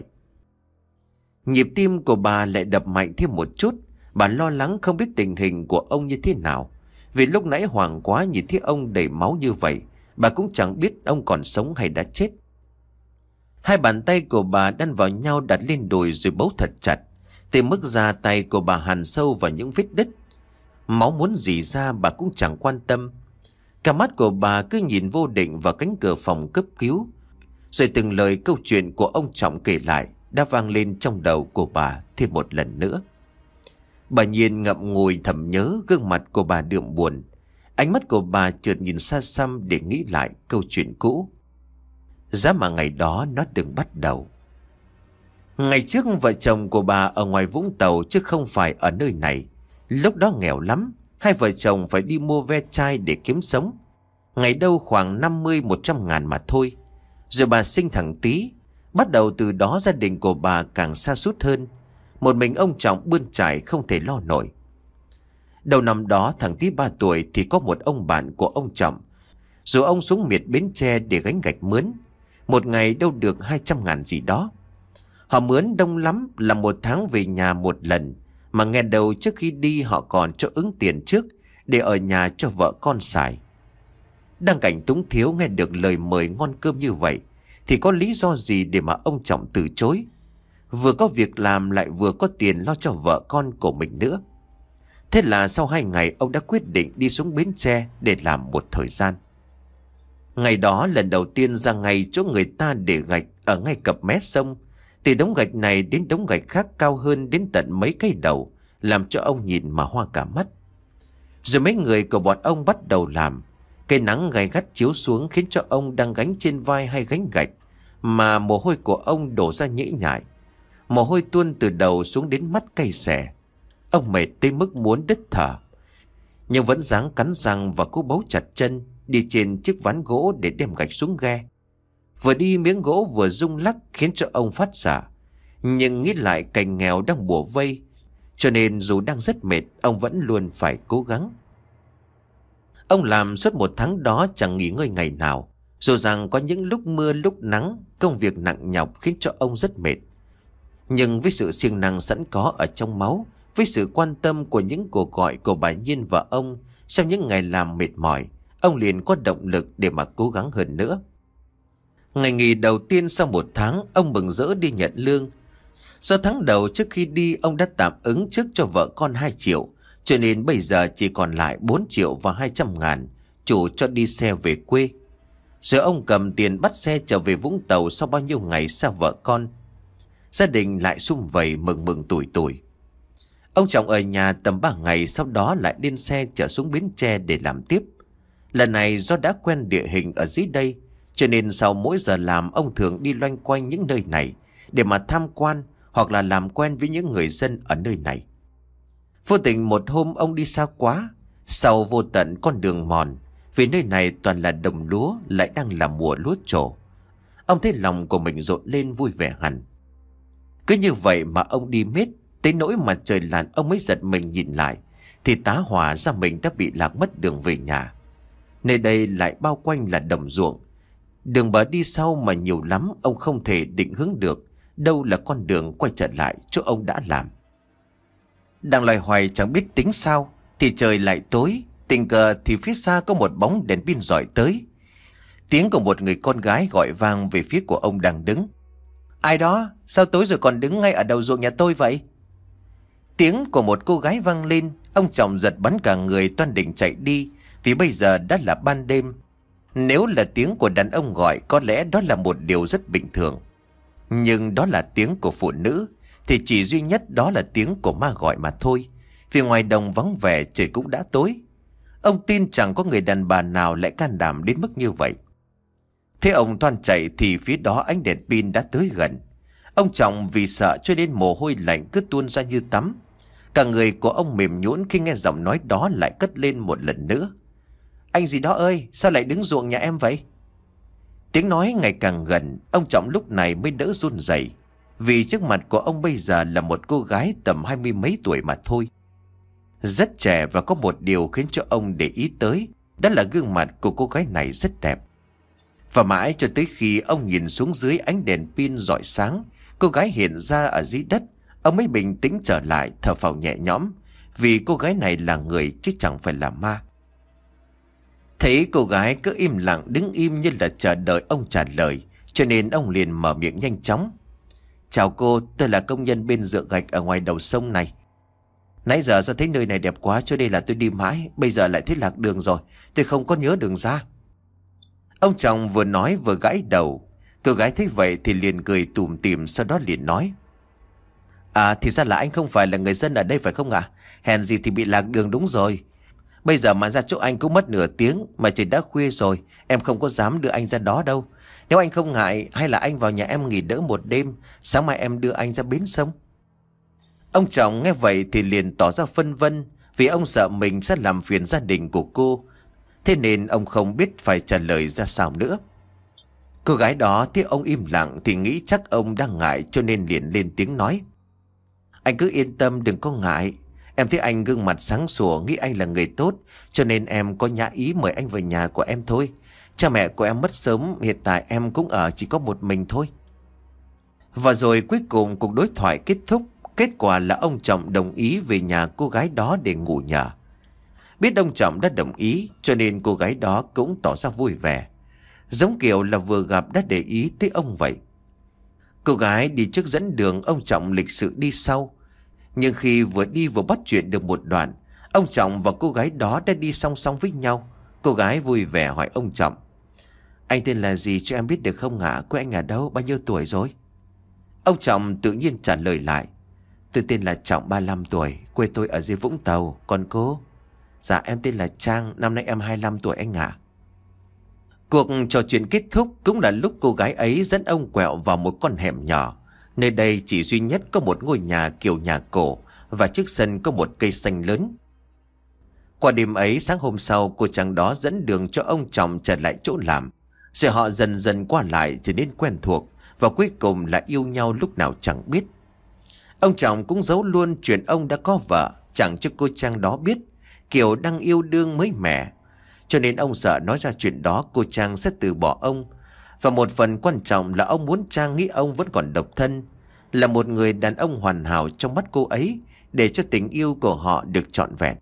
Nhịp tim của bà lại đập mạnh thêm một chút. Bà lo lắng không biết tình hình của ông như thế nào, vì lúc nãy hoảng quá nhìn thấy ông đầy máu như vậy. Bà cũng chẳng biết ông còn sống hay đã chết. Hai bàn tay của bà đan vào nhau đặt lên đùi rồi bấu thật chặt. Từ mức da tay của bà hằn sâu vào những vết đứt. Máu muốn rỉ ra bà cũng chẳng quan tâm. Cả mắt của bà cứ nhìn vô định vào cánh cửa phòng cấp cứu. Rồi từng lời câu chuyện của ông Trọng kể lại đã vang lên trong đầu của bà thêm một lần nữa. Bà Nhiên ngậm ngùi thầm nhớ gương mặt của bà đượm buồn. Ánh mắt của bà chợt nhìn xa xăm để nghĩ lại câu chuyện cũ. Giá mà ngày đó nó từng bắt đầu. Ngày trước vợ chồng của bà ở ngoài Vũng Tàu chứ không phải ở nơi này. Lúc đó nghèo lắm, hai vợ chồng phải đi mua ve chai để kiếm sống. Ngày đâu khoảng năm mươi một trăm ngàn mà thôi. Rồi bà sinh thằng Tý. Bắt đầu từ đó gia đình của bà càng sa sút hơn. Một mình ông Trọng bươn trải không thể lo nổi. Đầu năm đó thằng Tý ba tuổi thì có một ông bạn của ông Trọng. Rồi ông xuống miệt Bến Tre để gánh gạch mướn. Một ngày đâu được hai trăm ngàn gì đó. Họ mướn đông lắm là một tháng về nhà một lần. Mà nghe đầu trước khi đi họ còn cho ứng tiền trước để ở nhà cho vợ con xài. Đang cảnh túng thiếu nghe được lời mời ngon cơm như vậy thì có lý do gì để mà ông Trọng từ chối. Vừa có việc làm lại vừa có tiền lo cho vợ con của mình nữa. Thế là sau hai ngày ông đã quyết định đi xuống Bến Tre để làm một thời gian. Ngày đó lần đầu tiên ra ngay chỗ người ta để gạch ở ngay cặp mé sông. Từ đống gạch này đến đống gạch khác cao hơn đến tận mấy cây đầu làm cho ông nhìn mà hoa cả mắt. Rồi mấy người của bọn ông bắt đầu làm. Cây nắng gay gắt chiếu xuống khiến cho ông đang gánh trên vai hay gánh gạch, mà mồ hôi của ông đổ ra nhễ nhại. Mồ hôi tuôn từ đầu xuống đến mắt cay xè. Ông mệt tới mức muốn đứt thở, nhưng vẫn ráng cắn răng và cố bấu chặt chân đi trên chiếc ván gỗ để đem gạch xuống ghe. Vừa đi miếng gỗ vừa rung lắc khiến cho ông phát sợ. Nhưng nghĩ lại cảnh nghèo đang bủa vây, cho nên dù đang rất mệt, ông vẫn luôn phải cố gắng. Ông làm suốt một tháng đó chẳng nghỉ ngơi ngày nào. Dù rằng có những lúc mưa lúc nắng, công việc nặng nhọc khiến cho ông rất mệt. Nhưng với sự siêng năng sẵn có ở trong máu, với sự quan tâm của những cuộc gọi của bà Nhiên và ông, sau những ngày làm mệt mỏi, ông liền có động lực để mà cố gắng hơn nữa. Ngày nghỉ đầu tiên sau một tháng, ông mừng rỡ đi nhận lương. Do tháng đầu trước khi đi, ông đã tạm ứng trước cho vợ con hai triệu, cho nên bây giờ chỉ còn lại bốn triệu và hai trăm ngàn, chủ cho đi xe về quê. Rồi ông cầm tiền bắt xe trở về Vũng Tàu sau bao nhiêu ngày xa vợ con. Gia đình lại sum vầy mừng mừng tủi tủi. Ông Trọng ở nhà tầm ba ngày, sau đó lại lên xe chở xuống Bến Tre để làm tiếp. Lần này do đã quen địa hình ở dưới đây, cho nên sau mỗi giờ làm ông thường đi loanh quanh những nơi này để mà tham quan hoặc là làm quen với những người dân ở nơi này. Vô tình một hôm ông đi xa quá, sau vô tận con đường mòn, vì nơi này toàn là đồng lúa, lại đang là mùa lúa trổ. Ông thấy lòng của mình rộn lên vui vẻ hẳn. Cứ như vậy mà ông đi miết, tới nỗi mà trời lặn ông mới giật mình nhìn lại, thì tá hỏa ra mình đã bị lạc mất đường về nhà. Nơi đây lại bao quanh là đồng ruộng. Đường bờ đi sau mà nhiều lắm, ông không thể định hướng được đâu là con đường quay trở lại chỗ ông đã làm. Đang loay hoay chẳng biết tính sao, thì trời lại tối. Tình cờ thì phía xa có một bóng đèn pin rọi tới. Tiếng của một người con gái gọi vang về phía của ông đang đứng. Ai đó? Sao tối rồi còn đứng ngay ở đầu ruộng nhà tôi vậy? Tiếng của một cô gái vang lên. Ông Trọng giật bắn cả người, toan định chạy đi, vì bây giờ đã là ban đêm. Nếu là tiếng của đàn ông gọi, có lẽ đó là một điều rất bình thường. Nhưng đó là tiếng của phụ nữ, thì chỉ duy nhất đó là tiếng của ma gọi mà thôi. Vì ngoài đồng vắng vẻ, trời cũng đã tối. Ông tin chẳng có người đàn bà nào lại can đảm đến mức như vậy. Thế ông toan chạy thì phía đó ánh đèn pin đã tới gần. Ông Trọng vì sợ cho nên mồ hôi lạnh cứ tuôn ra như tắm. Cả người của ông mềm nhũn khi nghe giọng nói đó lại cất lên một lần nữa. Anh gì đó ơi, sao lại đứng ruộng nhà em vậy? Tiếng nói ngày càng gần, ông Trọng lúc này mới đỡ run rẩy, vì trước mặt của ông bây giờ là một cô gái tầm hai mươi mấy tuổi mà thôi. Rất trẻ, và có một điều khiến cho ông để ý tới, đó là gương mặt của cô gái này rất đẹp. Và mãi cho tới khi ông nhìn xuống dưới ánh đèn pin rọi sáng, cô gái hiện ra ở dưới đất, ông mới bình tĩnh trở lại, thở phào nhẹ nhõm, vì cô gái này là người chứ chẳng phải là ma. Thấy cô gái cứ im lặng đứng im như là chờ đợi ông trả lời, cho nên ông liền mở miệng nhanh chóng. Chào cô, tôi là công nhân bên dựa gạch ở ngoài đầu sông này. Nãy giờ do thấy nơi này đẹp quá cho nên là tôi đi mãi, bây giờ lại thấy lạc đường rồi, tôi không có nhớ đường ra. Ông chồng vừa nói vừa gãi đầu. Cô gái thấy vậy thì liền cười tủm tỉm, sau đó liền nói. À thì ra là anh không phải là người dân ở đây phải không ạ? Hèn gì thì bị lạc đường đúng rồi. Bây giờ mà ra chỗ anh cũng mất nửa tiếng, mà trời đã khuya rồi, em không có dám đưa anh ra đó đâu. Nếu anh không ngại, hay là anh vào nhà em nghỉ đỡ một đêm, sáng mai em đưa anh ra bến sông. Ông chồng nghe vậy thì liền tỏ ra phân vân, vì ông sợ mình sẽ làm phiền gia đình của cô. Thế nên ông không biết phải trả lời ra sao nữa. Cô gái đó thấy ông im lặng thì nghĩ chắc ông đang ngại, cho nên liền lên tiếng nói. Anh cứ yên tâm, đừng có ngại. Em thấy anh gương mặt sáng sủa, nghĩ anh là người tốt, cho nên em có nhã ý mời anh vào nhà của em thôi. Cha mẹ của em mất sớm, hiện tại em cũng ở chỉ có một mình thôi. Và rồi cuối cùng cuộc đối thoại kết thúc. Kết quả là ông Trọng đồng ý về nhà cô gái đó để ngủ nhờ. Biết ông Trọng đã đồng ý, cho nên cô gái đó cũng tỏ ra vui vẻ, giống kiểu là vừa gặp đã để ý tới ông vậy. Cô gái đi trước dẫn đường, ông Trọng lịch sự đi sau. Nhưng khi vừa đi vừa bắt chuyện được một đoạn, ông Trọng và cô gái đó đã đi song song với nhau. Cô gái vui vẻ hỏi ông Trọng. Anh tên là gì cho em biết được không ạ? Quê anh ở đâu? Bao nhiêu tuổi rồi? Ông Trọng tự nhiên trả lời lại. Tôi tên là Trọng, ba mươi lăm tuổi, quê tôi ở dưới Vũng Tàu. Còn cô? Dạ em tên là Trang, năm nay em hai mươi lăm tuổi anh ạ. Cuộc trò chuyện kết thúc cũng là lúc cô gái ấy dẫn ông quẹo vào một con hẻm nhỏ. Nơi đây chỉ duy nhất có một ngôi nhà kiểu nhà cổ, và trước sân có một cây xanh lớn. Qua đêm ấy, sáng hôm sau, cô Trang đó dẫn đường cho ông Trọng trở lại chỗ làm. Rồi họ dần dần qua lại trở nên quen thuộc, và cuối cùng là yêu nhau lúc nào chẳng biết. Ông Trọng cũng giấu luôn chuyện ông đã có vợ, chẳng cho cô Trang đó biết, kiểu đang yêu đương mới mẻ. Cho nên ông sợ nói ra chuyện đó cô Trang sẽ từ bỏ ông. Và một phần quan trọng là ông muốn Trang nghĩ ông vẫn còn độc thân, là một người đàn ông hoàn hảo trong mắt cô ấy, để cho tình yêu của họ được trọn vẹn.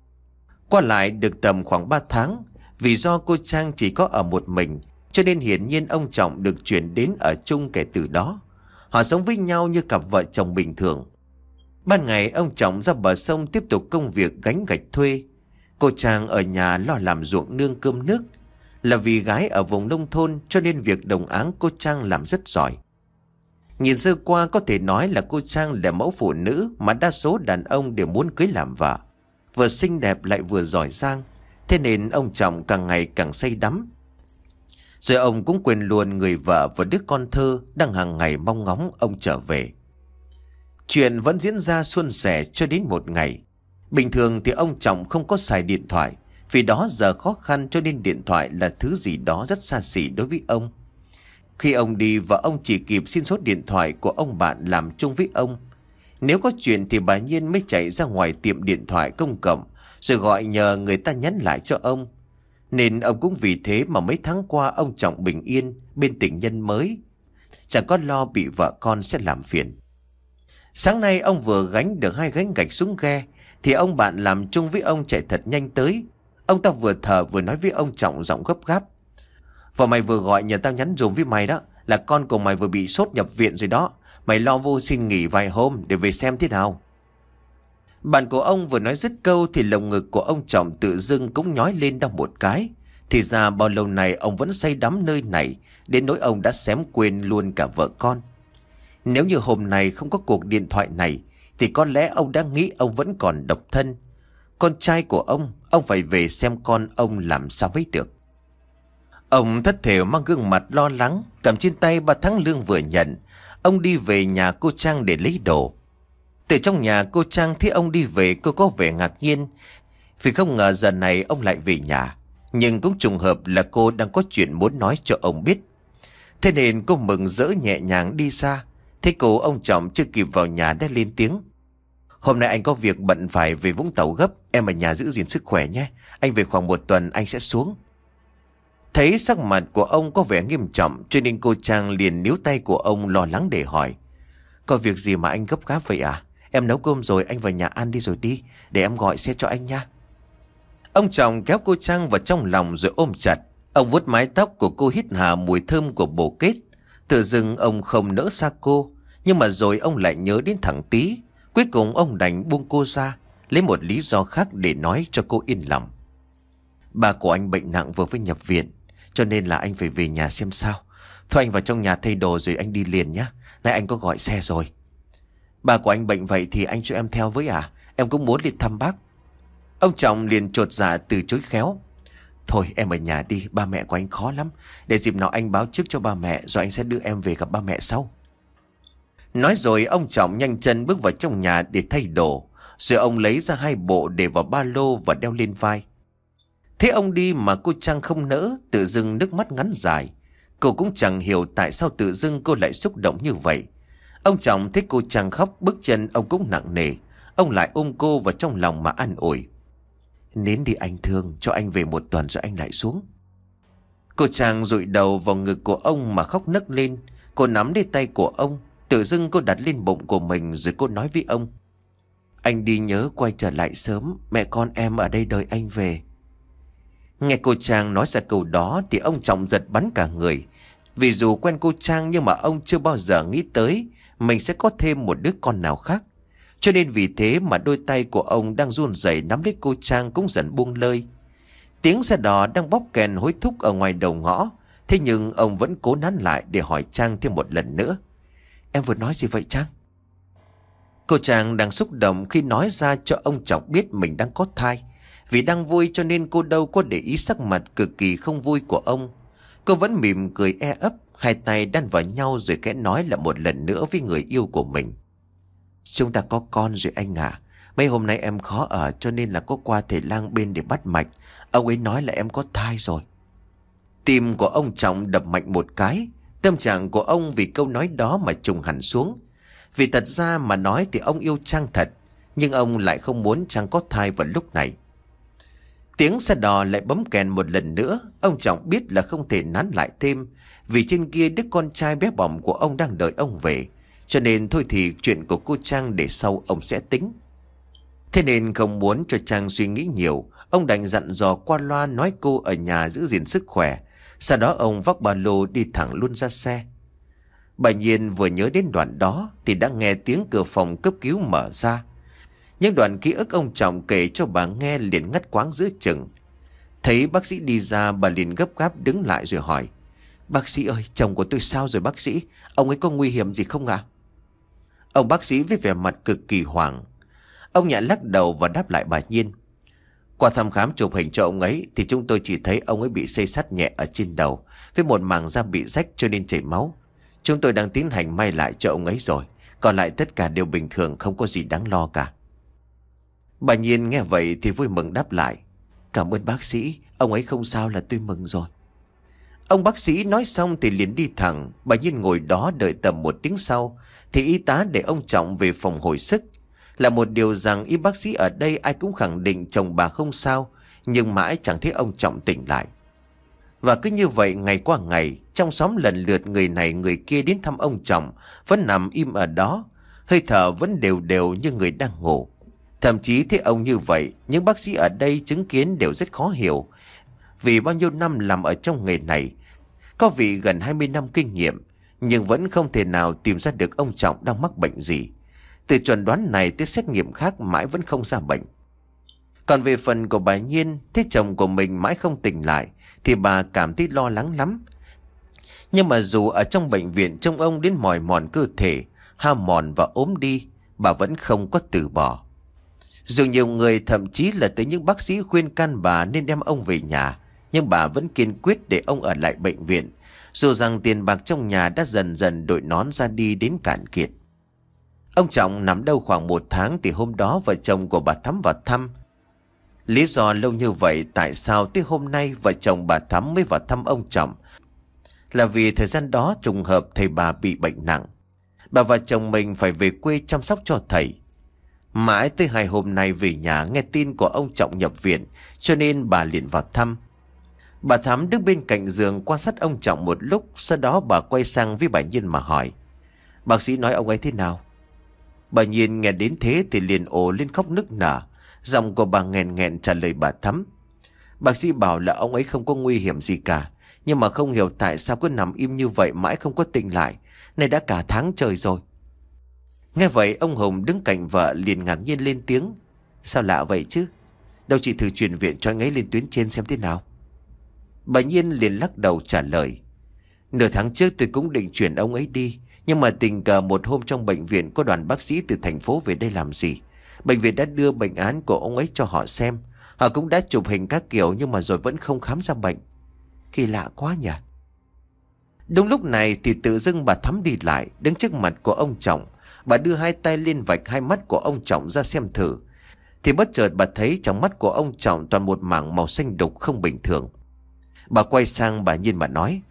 Qua lại được tầm khoảng ba tháng, vì do cô Trang chỉ có ở một mình, cho nên hiển nhiên ông Trọng được chuyển đến ở chung kể từ đó. Họ sống với nhau như cặp vợ chồng bình thường. Ban ngày ông Trọng ra bờ sông tiếp tục công việc gánh gạch thuê. Cô Trang ở nhà lo làm ruộng nương cơm nước. Là vì gái ở vùng nông thôn cho nên việc đồng áng cô Trang làm rất giỏi. Nhìn sơ qua có thể nói là cô Trang là mẫu phụ nữ mà đa số đàn ông đều muốn cưới làm vợ. Vừa xinh đẹp lại vừa giỏi giang, thế nên ông Trọng càng ngày càng say đắm. Rồi ông cũng quên luôn người vợ và đứa con thơ đang hàng ngày mong ngóng ông trở về. Chuyện vẫn diễn ra suôn sẻ cho đến một ngày. Bình thường thì ông Trọng không có xài điện thoại, vì đó giờ khó khăn cho nên điện thoại là thứ gì đó rất xa xỉ đối với ông. Khi ông đi và ông chỉ kịp xin số điện thoại của ông bạn làm chung với ông. Nếu có chuyện thì bà Nhiên mới chạy ra ngoài tiệm điện thoại công cộng, rồi gọi nhờ người ta nhắn lại cho ông. Nên ông cũng vì thế mà mấy tháng qua ông Trọng bình yên bên tình nhân mới, chẳng có lo bị vợ con sẽ làm phiền. Sáng nay ông vừa gánh được hai gánh gạch xuống ghe, thì ông bạn làm chung với ông chạy thật nhanh tới. Ông ta vừa thở vừa nói với ông Trọng giọng gấp gáp: "Vợ mày vừa gọi nhờ tao nhắn dùm với mày đó, là con của mày vừa bị sốt nhập viện rồi đó. Mày lo vô xin nghỉ vài hôm để về xem thế nào." Bạn của ông vừa nói dứt câu thì lồng ngực của ông Trọng tự dưng cũng nhói lên đau một cái. Thì ra bao lâu này ông vẫn say đắm nơi này, đến nỗi ông đã xém quên luôn cả vợ con. Nếu như hôm nay không có cuộc điện thoại này, thì có lẽ ông đã nghĩ ông vẫn còn độc thân. Con trai của ông, ông phải về xem con ông làm sao mới được. Ông thất thểu mang gương mặt lo lắng, cầm trên tay ba tháng lương vừa nhận. Ông đi về nhà cô Trang để lấy đồ. Từ trong nhà cô Trang thấy ông đi về, cô có vẻ ngạc nhiên, vì không ngờ giờ này ông lại về nhà. Nhưng cũng trùng hợp là cô đang có chuyện muốn nói cho ông biết. Thế nên cô mừng rỡ nhẹ nhàng đi xa. Thế cô ông Trọng chưa kịp vào nhà đã lên tiếng: "Hôm nay anh có việc bận phải về Vũng Tàu gấp, em ở nhà giữ gìn sức khỏe nhé. Anh về khoảng một tuần anh sẽ xuống." Thấy sắc mặt của ông có vẻ nghiêm trọng, cho nên cô Trang liền níu tay của ông lo lắng để hỏi: "Có việc gì mà anh gấp gáp vậy à? Em nấu cơm rồi, anh vào nhà ăn đi rồi đi, để em gọi xe cho anh nha." Ông Trọng kéo cô Trang vào trong lòng rồi ôm chặt. Ông vuốt mái tóc của cô, hít hà mùi thơm của bồ kết. Tự dưng ông không nỡ xa cô, nhưng mà rồi ông lại nhớ đến thằng Tý. Cuối cùng ông đành buông cô ra, lấy một lý do khác để nói cho cô yên lòng: "Ba của anh bệnh nặng vừa mới nhập viện, cho nên là anh phải về nhà xem sao. Thôi anh vào trong nhà thay đồ rồi anh đi liền nhé. Nãy anh có gọi xe rồi." "Ba của anh bệnh vậy thì anh cho em theo với à? Em cũng muốn lên thăm bác." Ông Trọng liền chột dạ từ chối khéo: "Thôi em ở nhà đi, ba mẹ của anh khó lắm. Để dịp nào anh báo trước cho ba mẹ, rồi anh sẽ đưa em về gặp ba mẹ sau." Nói rồi ông Trọng nhanh chân bước vào trong nhà để thay đồ. Rồi ông lấy ra hai bộ để vào ba lô và đeo lên vai. Thế ông đi mà cô Trang không nỡ, tự dưng nước mắt ngắn dài. Cô cũng chẳng hiểu tại sao tự dưng cô lại xúc động như vậy. Ông Trọng thấy cô Trang khóc, bước chân ông cũng nặng nề. Ông lại ôm cô vào trong lòng mà an ủi: "Nín đi anh thương, cho anh về một tuần rồi anh lại xuống." Cô Trang dụi đầu vào ngực của ông mà khóc nấc lên. Cô nắm lấy tay của ông, tự dưng cô đặt lên bụng của mình rồi cô nói với ông: "Anh đi nhớ quay trở lại sớm, mẹ con em ở đây đợi anh về." Nghe cô Trang nói ra câu đó thì ông Trọng giật bắn cả người. Vì dù quen cô Trang nhưng mà ông chưa bao giờ nghĩ tới mình sẽ có thêm một đứa con nào khác. Cho nên vì thế mà đôi tay của ông đang run rẩy nắm lấy cô Trang cũng dần buông lơi. Tiếng xe đò đang bóp kèn hối thúc ở ngoài đầu ngõ. Thế nhưng ông vẫn cố nán lại để hỏi Trang thêm một lần nữa: "Em vừa nói gì vậy Trang?" Cô chàng đang xúc động khi nói ra cho ông Trọng biết mình đang có thai. Vì đang vui cho nên cô đâu có để ý sắc mặt cực kỳ không vui của ông. Cô vẫn mỉm cười e ấp, hai tay đan vào nhau rồi khẽ nói lại một lần nữa với người yêu của mình. Chúng ta có con rồi anh à. Mấy hôm nay em khó ở cho nên là có qua thầy lang bên để bắt mạch. Ông ấy nói là em có thai rồi. Tim của ông Trọng đập mạnh một cái. Tâm trạng của ông vì câu nói đó mà trùng hẳn xuống. Vì thật ra mà nói thì ông yêu Trang thật, nhưng ông lại không muốn Trang có thai vào lúc này. Tiếng xe đò lại bấm kèn một lần nữa. Ông Trọng biết là không thể nán lại thêm, vì trên kia đứa con trai bé bỏng của ông đang đợi ông về. Cho nên thôi thì chuyện của cô Trang để sau ông sẽ tính. Thế nên không muốn cho Trang suy nghĩ nhiều, ông đành dặn dò qua loa nói cô ở nhà giữ gìn sức khỏe. Sau đó ông vác ba lô đi thẳng luôn ra xe. Bà Nhiên vừa nhớ đến đoạn đó thì đã nghe tiếng cửa phòng cấp cứu mở ra. Những đoạn ký ức ông Trọng kể cho bà nghe liền ngắt quãng giữa chừng. Thấy bác sĩ đi ra, bà liền gấp gáp đứng lại rồi hỏi: Bác sĩ ơi, chồng của tôi sao rồi bác sĩ? Ông ấy có nguy hiểm gì không ạ? Ông bác sĩ với vẻ mặt cực kỳ hoảng. Ông nhẹ lắc đầu và đáp lại bà Nhiên: Qua thăm khám chụp hình cho ông ấy thì chúng tôi chỉ thấy ông ấy bị xây xát nhẹ ở trên đầu, với một màng da bị rách cho nên chảy máu. Chúng tôi đang tiến hành may lại cho ông ấy rồi. Còn lại tất cả đều bình thường, không có gì đáng lo cả. Bà Nhiên nghe vậy thì vui mừng đáp lại: Cảm ơn bác sĩ, ông ấy không sao là tôi mừng rồi. Ông bác sĩ nói xong thì liền đi thẳng. Bà Nhiên ngồi đó đợi tầm một tiếng sau thì y tá để ông Trọng về phòng hồi sức. Là một điều rằng y bác sĩ ở đây ai cũng khẳng định chồng bà không sao, nhưng mãi chẳng thấy ông Trọng tỉnh lại. Và cứ như vậy ngày qua ngày, trong xóm lần lượt người này người kia đến thăm ông Trọng, vẫn nằm im ở đó, hơi thở vẫn đều đều như người đang ngủ. Thậm chí thấy ông như vậy, những bác sĩ ở đây chứng kiến đều rất khó hiểu. Vì bao nhiêu năm làm ở trong nghề này, có vị gần hai mươi năm kinh nghiệm, nhưng vẫn không thể nào tìm ra được ông Trọng đang mắc bệnh gì. Từ chuẩn đoán này tới xét nghiệm khác mãi vẫn không ra bệnh. Còn về phần của bà Nhiên, thấy chồng của mình mãi không tỉnh lại thì bà cảm thấy lo lắng lắm. Nhưng mà dù ở trong bệnh viện trông ông đến mỏi mòn cơ thể, hao mòn và ốm đi, bà vẫn không có từ bỏ. Dù nhiều người thậm chí là tới những bác sĩ khuyên can bà nên đem ông về nhà, nhưng bà vẫn kiên quyết để ông ở lại bệnh viện, dù rằng tiền bạc trong nhà đã dần dần đội nón ra đi đến cạn kiệt. Ông Trọng nằm đâu khoảng một tháng thì hôm đó vợ chồng của bà Thắm vào thăm. Lý do lâu như vậy tại sao tới hôm nay vợ chồng bà Thắm mới vào thăm ông Trọng là vì thời gian đó trùng hợp thầy bà bị bệnh nặng. Bà và chồng mình phải về quê chăm sóc cho thầy. Mãi tới hai hôm nay về nhà nghe tin của ông Trọng nhập viện, cho nên bà liền vào thăm. Bà Thắm đứng bên cạnh giường quan sát ông Trọng một lúc, sau đó bà quay sang với bà Nhiên mà hỏi: Bác sĩ nói ông ấy thế nào? Bà Nhiên nghe đến thế thì liền ồ lên khóc nức nở. Giọng của bà nghẹn nghẹn trả lời bà Thắm: Bác sĩ bảo là ông ấy không có nguy hiểm gì cả, nhưng mà không hiểu tại sao cứ nằm im như vậy mãi không có tỉnh lại. Này đã cả tháng trời rồi. Nghe vậy ông Hùng đứng cạnh vợ liền ngạc nhiên lên tiếng: Sao lạ vậy chứ? Đâu chị thử chuyển viện cho anh ấy lên tuyến trên xem thế nào. Bà Nhiên liền lắc đầu trả lời: Nửa tháng trước tôi cũng định chuyển ông ấy đi, nhưng mà tình cờ một hôm trong bệnh viện có đoàn bác sĩ từ thành phố về đây làm gì. Bệnh viện đã đưa bệnh án của ông ấy cho họ xem. Họ cũng đã chụp hình các kiểu nhưng mà rồi vẫn không khám ra bệnh. Kỳ lạ quá nhỉ. Đúng lúc này thì tự dưng bà Thắm đi lại, đứng trước mặt của ông Trọng. Bà đưa hai tay lên vạch hai mắt của ông Trọng ra xem thử. Thì bất chợt bà thấy trong mắt của ông Trọng toàn một mảng màu xanh đục không bình thường. Bà quay sang bà Nhiên mà nói: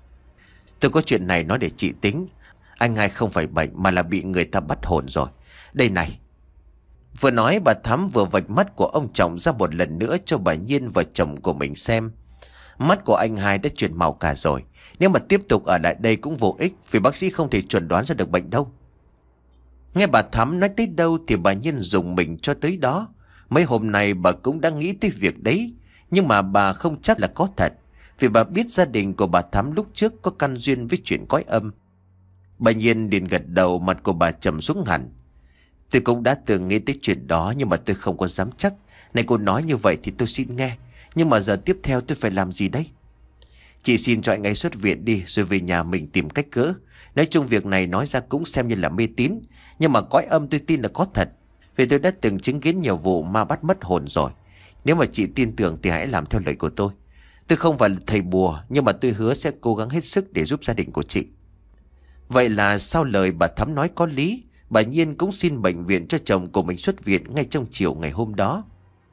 Tôi có chuyện này nói để chị tính. Anh hai không phải bệnh mà là bị người ta bắt hồn rồi. Đây này. Vừa nói bà Thắm vừa vạch mắt của ông Trọng ra một lần nữa cho bà Nhiên và chồng của mình xem. Mắt của anh hai đã chuyển màu cả rồi. Nếu mà tiếp tục ở lại đây cũng vô ích, vì bác sĩ không thể chuẩn đoán ra được bệnh đâu. Nghe bà Thắm nói tới đâu thì bà Nhiên dùng mình cho tới đó. Mấy hôm nay bà cũng đã nghĩ tới việc đấy, nhưng mà bà không chắc là có thật, vì bà biết gia đình của bà Thắm lúc trước có căn duyên với chuyện cõi âm. Bà Nhiên liền gật đầu, mặt của bà trầm xuống hẳn. Tôi cũng đã từng nghĩ tới chuyện đó, nhưng mà tôi không có dám chắc. Này cô nói như vậy thì tôi xin nghe, nhưng mà giờ tiếp theo tôi phải làm gì đây? Chị xin cho anh ấy xuất viện đi rồi về nhà mình tìm cách gỡ. Nói chung việc này nói ra cũng xem như là mê tín, nhưng mà cõi âm tôi tin là có thật. Vì tôi đã từng chứng kiến nhiều vụ ma bắt mất hồn rồi. Nếu mà chị tin tưởng thì hãy làm theo lời của tôi. Tôi không phải là thầy bùa, nhưng mà tôi hứa sẽ cố gắng hết sức để giúp gia đình của chị. Vậy là sau lời bà Thắm nói có lý, bà Nhiên cũng xin bệnh viện cho chồng của mình xuất viện ngay trong chiều ngày hôm đó.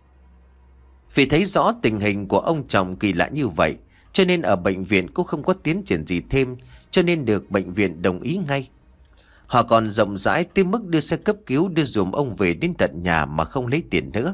Vì thấy rõ tình hình của ông chồng kỳ lạ như vậy, cho nên ở bệnh viện cũng không có tiến triển gì thêm, cho nên được bệnh viện đồng ý ngay. Họ còn rộng rãi tới mức đưa xe cấp cứu đưa dùm ông về đến tận nhà mà không lấy tiền nữa.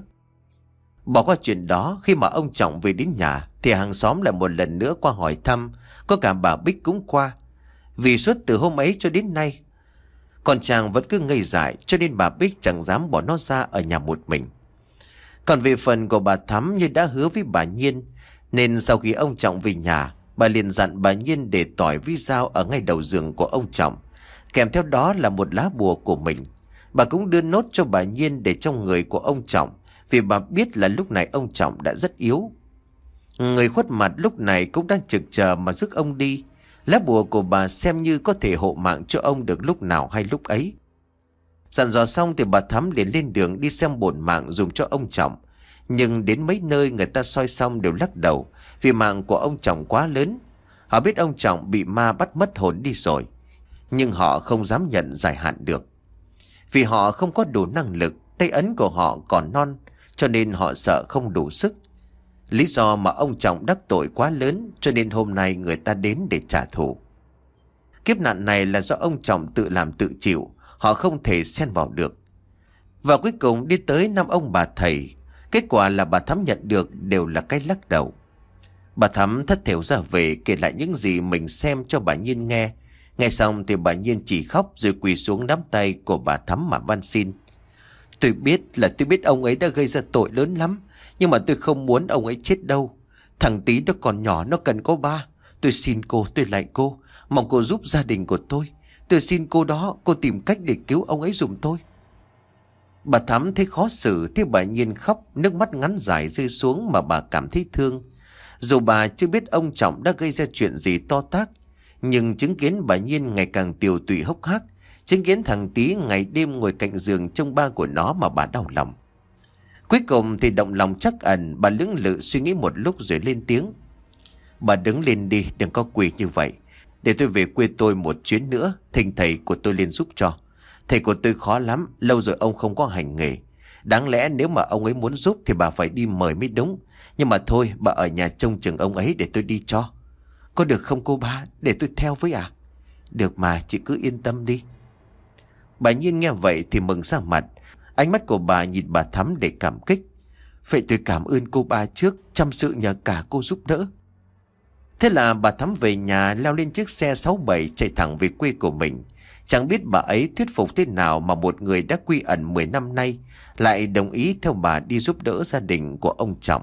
Bỏ qua chuyện đó, khi mà ông Trọng về đến nhà thì hàng xóm lại một lần nữa qua hỏi thăm, có cả bà Bích cũng qua. Vì suốt từ hôm ấy cho đến nay, con chàng vẫn cứ ngây dại, cho nên bà Bích chẳng dám bỏ nó ra ở nhà một mình. Còn về phần của bà Thắm, như đã hứa với bà Nhiên, nên sau khi ông Trọng về nhà, bà liền dặn bà Nhiên để tỏi với dao ở ngay đầu giường của ông Trọng, kèm theo đó là một lá bùa của mình. Bà cũng đưa nốt cho bà Nhiên để trong người của ông Trọng, vì bà biết là lúc này ông Trọng đã rất yếu. Người khuất mặt lúc này cũng đang trực chờ mà rước ông đi. Lá bùa của bà xem như có thể hộ mạng cho ông được lúc nào hay lúc ấy. Dặn dò xong thì bà Thắm liền lên đường đi xem bổn mạng dùng cho ông Trọng. Nhưng đến mấy nơi người ta soi xong đều lắc đầu, vì mạng của ông Trọng quá lớn. Họ biết ông Trọng bị ma bắt mất hồn đi rồi, nhưng họ không dám nhận dài hạn được. Vì họ không có đủ năng lực, tay ấn của họ còn non, cho nên họ sợ không đủ sức. Lý do mà ông Trọng đắc tội quá lớn, cho nên hôm nay người ta đến để trả thù. Kiếp nạn này là do ông Trọng tự làm tự chịu, họ không thể xen vào được. Và cuối cùng đi tới năm ông bà thầy, kết quả là bà Thắm nhận được đều là cái lắc đầu. Bà Thắm thất thểu ra về kể lại những gì mình xem cho bà Nhiên nghe. Nghe xong thì bà Nhiên chỉ khóc rồi quỳ xuống nắm tay của bà Thắm mà van xin. Tôi biết là tôi biết ông ấy đã gây ra tội lớn lắm, nhưng mà tôi không muốn ông ấy chết đâu. Thằng Tí nó còn nhỏ, nó cần có ba. Tôi xin cô, tôi lạy cô, mong cô giúp gia đình của tôi. Tôi xin cô đó, cô tìm cách để cứu ông ấy giùm tôi. Bà Thắm thấy khó xử, thấy bà Nhiên khóc, nước mắt ngắn dài rơi xuống mà bà cảm thấy thương. Dù bà chưa biết ông Trọng đã gây ra chuyện gì to tát, nhưng chứng kiến bà Nhiên ngày càng tiều tụy hốc hác, chứng kiến thằng Tí ngày đêm ngồi cạnh giường trông ba của nó mà bà đau lòng. Cuối cùng thì động lòng trắc ẩn, bà lưỡng lự suy nghĩ một lúc rồi lên tiếng. Bà đứng lên đi, đừng có quỳ như vậy. Để tôi về quê tôi một chuyến nữa, thỉnh thầy của tôi lên giúp cho. Thầy của tôi khó lắm, lâu rồi ông không có hành nghề. Đáng lẽ nếu mà ông ấy muốn giúp thì bà phải đi mời mới đúng. Nhưng mà thôi, bà ở nhà trông chừng ông ấy để tôi đi cho. Có được không cô ba, để tôi theo với à? Được mà, chị cứ yên tâm đi. Bà Nhiên nghe vậy thì mừng ra mặt. Ánh mắt của bà nhìn bà Thắm để cảm kích. Vậy tôi cảm ơn cô ba trước, chăm sự nhờ cả cô giúp đỡ. Thế là bà Thắm về nhà, leo lên chiếc xe sáu bảy chạy thẳng về quê của mình. Chẳng biết bà ấy thuyết phục thế nào mà một người đã quy ẩn mười năm nay lại đồng ý theo bà đi giúp đỡ gia đình của ông Trọng.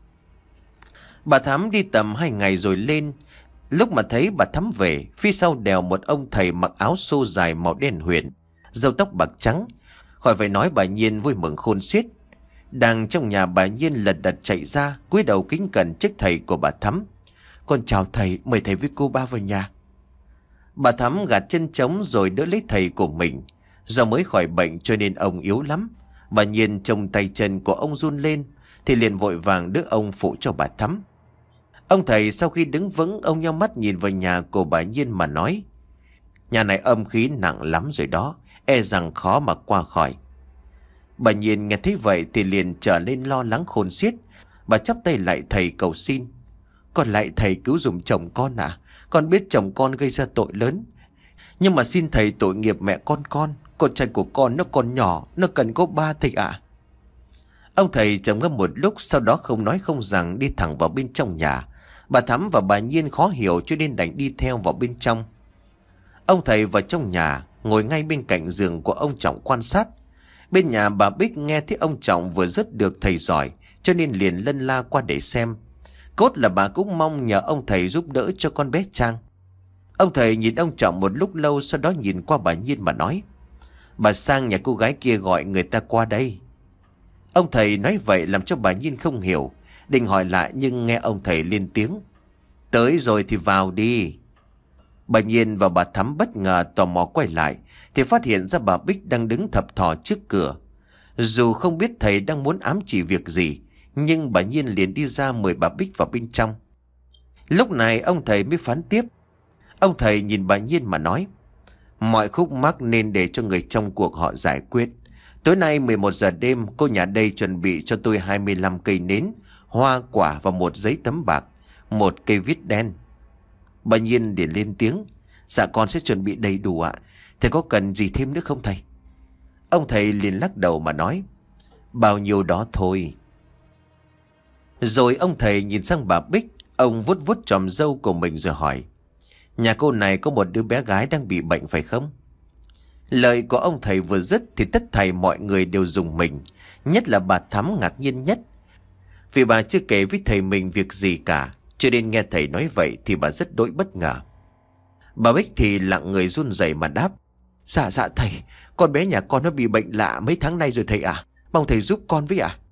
Bà Thắm đi tầm hai ngày rồi lên. Lúc mà thấy bà Thắm về, phía sau đèo một ông thầy mặc áo xô dài màu đen huyền, râu tóc bạc trắng. Khỏi phải nói bà Nhiên vui mừng khôn xiết. Đang trong nhà, bà Nhiên lật đật chạy ra, cúi đầu kính cẩn trước thầy của bà Thắm. Con chào thầy, mời thầy với cô ba vào nhà. Bà Thắm gạt chân trống rồi đỡ lấy thầy của mình. Do mới khỏi bệnh cho nên ông yếu lắm. Bà Nhiên trông tay chân của ông run lên thì liền vội vàng đỡ ông phụ cho bà Thắm. Ông thầy sau khi đứng vững, ông nheo mắt nhìn vào nhà của bà Nhiên mà nói. Nhà này âm khí nặng lắm rồi đó, e rằng khó mà qua khỏi. Bà Nhiên nghe thấy vậy thì liền trở nên lo lắng khôn xiết. Bà chắp tay lại thầy cầu xin. Con lại thầy cứu giùm chồng con ạ. À? Con biết chồng con gây ra tội lớn, nhưng mà xin thầy tội nghiệp mẹ con con. Con trai của con nó còn nhỏ, nó cần có ba thầy ạ. À. Ông thầy trầm ngâm một lúc, sau đó không nói không rằng đi thẳng vào bên trong nhà. Bà Thắm và bà Nhiên khó hiểu cho nên đành đi theo vào bên trong. Ông thầy vào trong nhà, ngồi ngay bên cạnh giường của ông Trọng quan sát. Bên nhà bà Bích nghe thấy ông Trọng vừa dứt được thầy giỏi, cho nên liền lân la qua để xem. Cốt là bà cũng mong nhờ ông thầy giúp đỡ cho con bé Trang. Ông thầy nhìn ông Trọng một lúc lâu, sau đó nhìn qua bà Nhiên mà nói. Bà sang nhà cô gái kia gọi người ta qua đây. Ông thầy nói vậy làm cho bà Nhiên không hiểu, định hỏi lại nhưng nghe ông thầy lên tiếng. Tới rồi thì vào đi. Bà Nhiên và bà Thắm bất ngờ tò mò quay lại thì phát hiện ra bà Bích đang đứng thập thò trước cửa. Dù không biết thầy đang muốn ám chỉ việc gì, nhưng bà Nhiên liền đi ra mời bà Bích vào bên trong. Lúc này ông thầy mới phán tiếp. Ông thầy nhìn bà Nhiên mà nói: mọi khúc mắc nên để cho người trong cuộc họ giải quyết. Tối nay mười một giờ đêm, cô nhà đây chuẩn bị cho tôi hai mươi lăm cây nến, hoa quả và một giấy tấm bạc, một cây viết đen. Bà Nhiên liền lên tiếng: dạ con sẽ chuẩn bị đầy đủ ạ. Thầy có cần gì thêm nữa không thầy? Ông thầy liền lắc đầu mà nói: bao nhiêu đó thôi. Rồi ông thầy nhìn sang bà Bích. Ông vuốt vuốt chòm râu của mình rồi hỏi: nhà cô này có một đứa bé gái đang bị bệnh phải không? Lời của ông thầy vừa dứt thì tất thảy mọi người đều rùng mình, nhất là bà Thắm ngạc nhiên nhất. Vì bà chưa kể với thầy mình việc gì cả, cho nên nghe thầy nói vậy thì bà rất đỗi bất ngờ. Bà Bích thì lặng người run rẩy mà đáp: dạ dạ thầy, con bé nhà con nó bị bệnh lạ mấy tháng nay rồi thầy ạ. Mong thầy giúp con với ạ.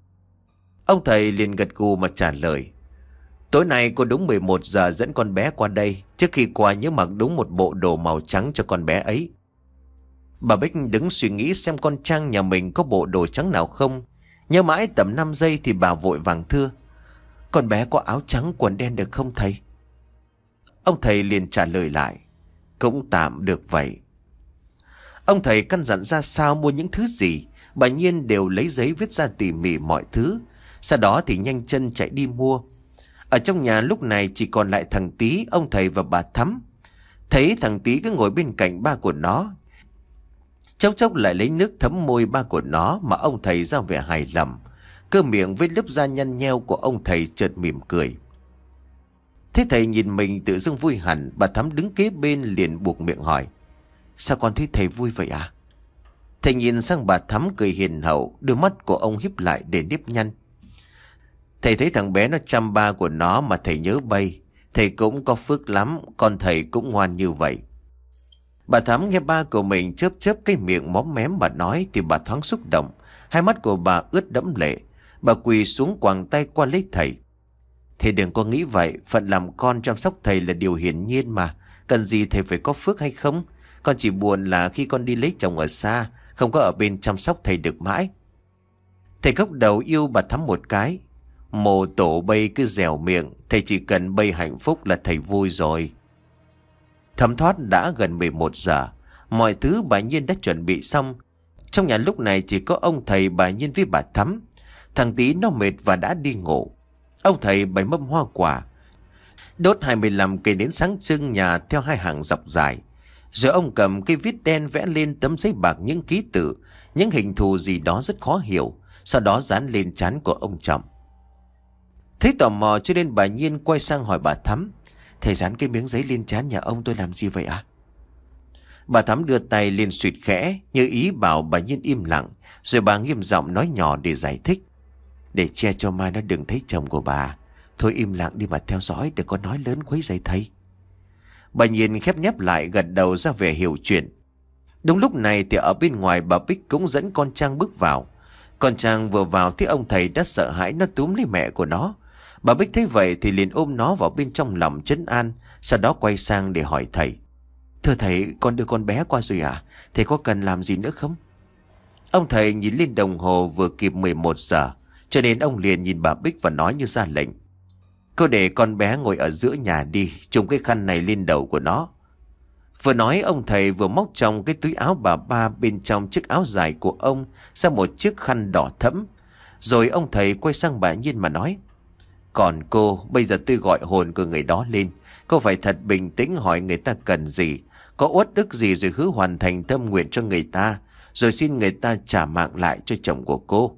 Ông thầy liền gật gù mà trả lời: tối nay cô đúng mười một giờ dẫn con bé qua đây. Trước khi qua nhớ mặc đúng một bộ đồ màu trắng cho con bé ấy. Bà Bích đứng suy nghĩ xem con Trang nhà mình có bộ đồ trắng nào không. Nhớ mãi tầm năm giây thì bà vội vàng thưa: con bé có áo trắng quần đen được không thầy? Ông thầy liền trả lời lại: cũng tạm được vậy. Ông thầy căn dặn ra sao mua những thứ gì, bà Nhiên đều lấy giấy viết ra tỉ mỉ mọi thứ. Sau đó thì nhanh chân chạy đi mua. Ở trong nhà lúc này chỉ còn lại thằng Tý, ông thầy và bà Thắm. Thấy thằng Tý cứ ngồi bên cạnh ba của nó, chốc chốc lại lấy nước thấm môi ba của nó, mà ông thầy ra vẻ hài lòng. Cơ miệng với lớp da nhăn nheo của ông thầy chợt mỉm cười. Thế thầy nhìn mình tự dưng vui hẳn. Bà Thắm đứng kế bên liền buộc miệng hỏi: sao con thấy thầy vui vậy à? Thầy nhìn sang bà Thắm cười hiền hậu, đôi mắt của ông híp lại để nếp nhăn. Thầy thấy thằng bé nó chăm ba của nó mà thầy nhớ bay. Thầy cũng có phước lắm, con thầy cũng ngoan như vậy. Bà Thắm nghe ba của mình chớp chớp cái miệng móm mém mà nói thì bà thoáng xúc động. Hai mắt của bà ướt đẫm lệ. Bà quỳ xuống quàng tay qua lấy thầy: thầy đừng có nghĩ vậy, phận làm con chăm sóc thầy là điều hiển nhiên mà. Cần gì thầy phải có phước hay không? Con chỉ buồn là khi con đi lấy chồng ở xa, không có ở bên chăm sóc thầy được mãi. Thầy gốc đầu yêu bà Thắm một cái: mồ tổ bây cứ dẻo miệng, thầy chỉ cần bây hạnh phúc là thầy vui rồi. Thấm thoát đã gần mười một giờ. Mọi thứ bà Nhiên đã chuẩn bị xong. Trong nhà lúc này chỉ có ông thầy, bà Nhiên với bà Thắm. Thằng Tý nó mệt và đã đi ngủ. Ông thầy bày mâm hoa quả, đốt hai mươi lăm cây nến sáng trưng nhà theo hai hàng dọc dài. Rồi ông cầm cây viết đen vẽ lên tấm giấy bạc những ký tự, những hình thù gì đó rất khó hiểu. Sau đó dán lên trán của ông chồng. Thấy tò mò cho nên bà Nhiên quay sang hỏi bà Thắm: thầy dán cái miếng giấy lên trán nhà ông tôi làm gì vậy ạ? Bà Thắm đưa tay lên suýt khẽ, như ý bảo bà Nhiên im lặng. Rồi bà nghiêm giọng nói nhỏ để giải thích: để che cho mai nó đừng thấy chồng của bà. Thôi im lặng đi mà theo dõi, đừng có nói lớn quấy rầy thầy. Bà Nhiên khép nhép lại gật đầu ra vẻ hiểu chuyện. Đúng lúc này thì ở bên ngoài bà Bích cũng dẫn con Trang bước vào. Con Trang vừa vào thấy ông thầy đã sợ hãi, nó túm lấy mẹ của nó. Bà Bích thấy vậy thì liền ôm nó vào bên trong lòng trấn an. Sau đó quay sang để hỏi thầy: thưa thầy, con đưa con bé qua rồi à? Thầy có cần làm gì nữa không? Ông thầy nhìn lên đồng hồ vừa kịp mười một giờ, cho nên ông liền nhìn bà Bích và nói như ra lệnh: cô để con bé ngồi ở giữa nhà đi, trùm cái khăn này lên đầu của nó. Vừa nói ông thầy vừa móc trong cái túi áo bà ba bên trong chiếc áo dài của ông ra một chiếc khăn đỏ thẫm. Rồi ông thầy quay sang bà Nhiên mà nói: còn cô, bây giờ tôi gọi hồn của người đó lên. Cô phải thật bình tĩnh hỏi người ta cần gì, có uất ức gì, rồi hứa hoàn thành tâm nguyện cho người ta, rồi xin người ta trả mạng lại cho chồng của cô.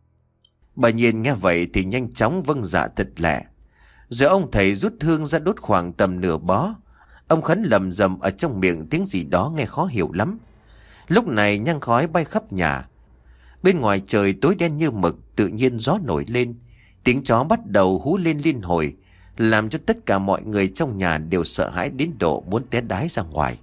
Bà Nhiên nghe vậy thì nhanh chóng vâng dạ thật lẹ. Rồi ông thầy rút hương ra đốt khoảng tầm nửa bó. Ông khấn lầm rầm ở trong miệng tiếng gì đó nghe khó hiểu lắm. Lúc này nhang khói bay khắp nhà. Bên ngoài trời tối đen như mực, tự nhiên gió nổi lên. Tiếng chó bắt đầu hú lên liên hồi, làm cho tất cả mọi người trong nhà đều sợ hãi đến độ muốn té đái ra ngoài.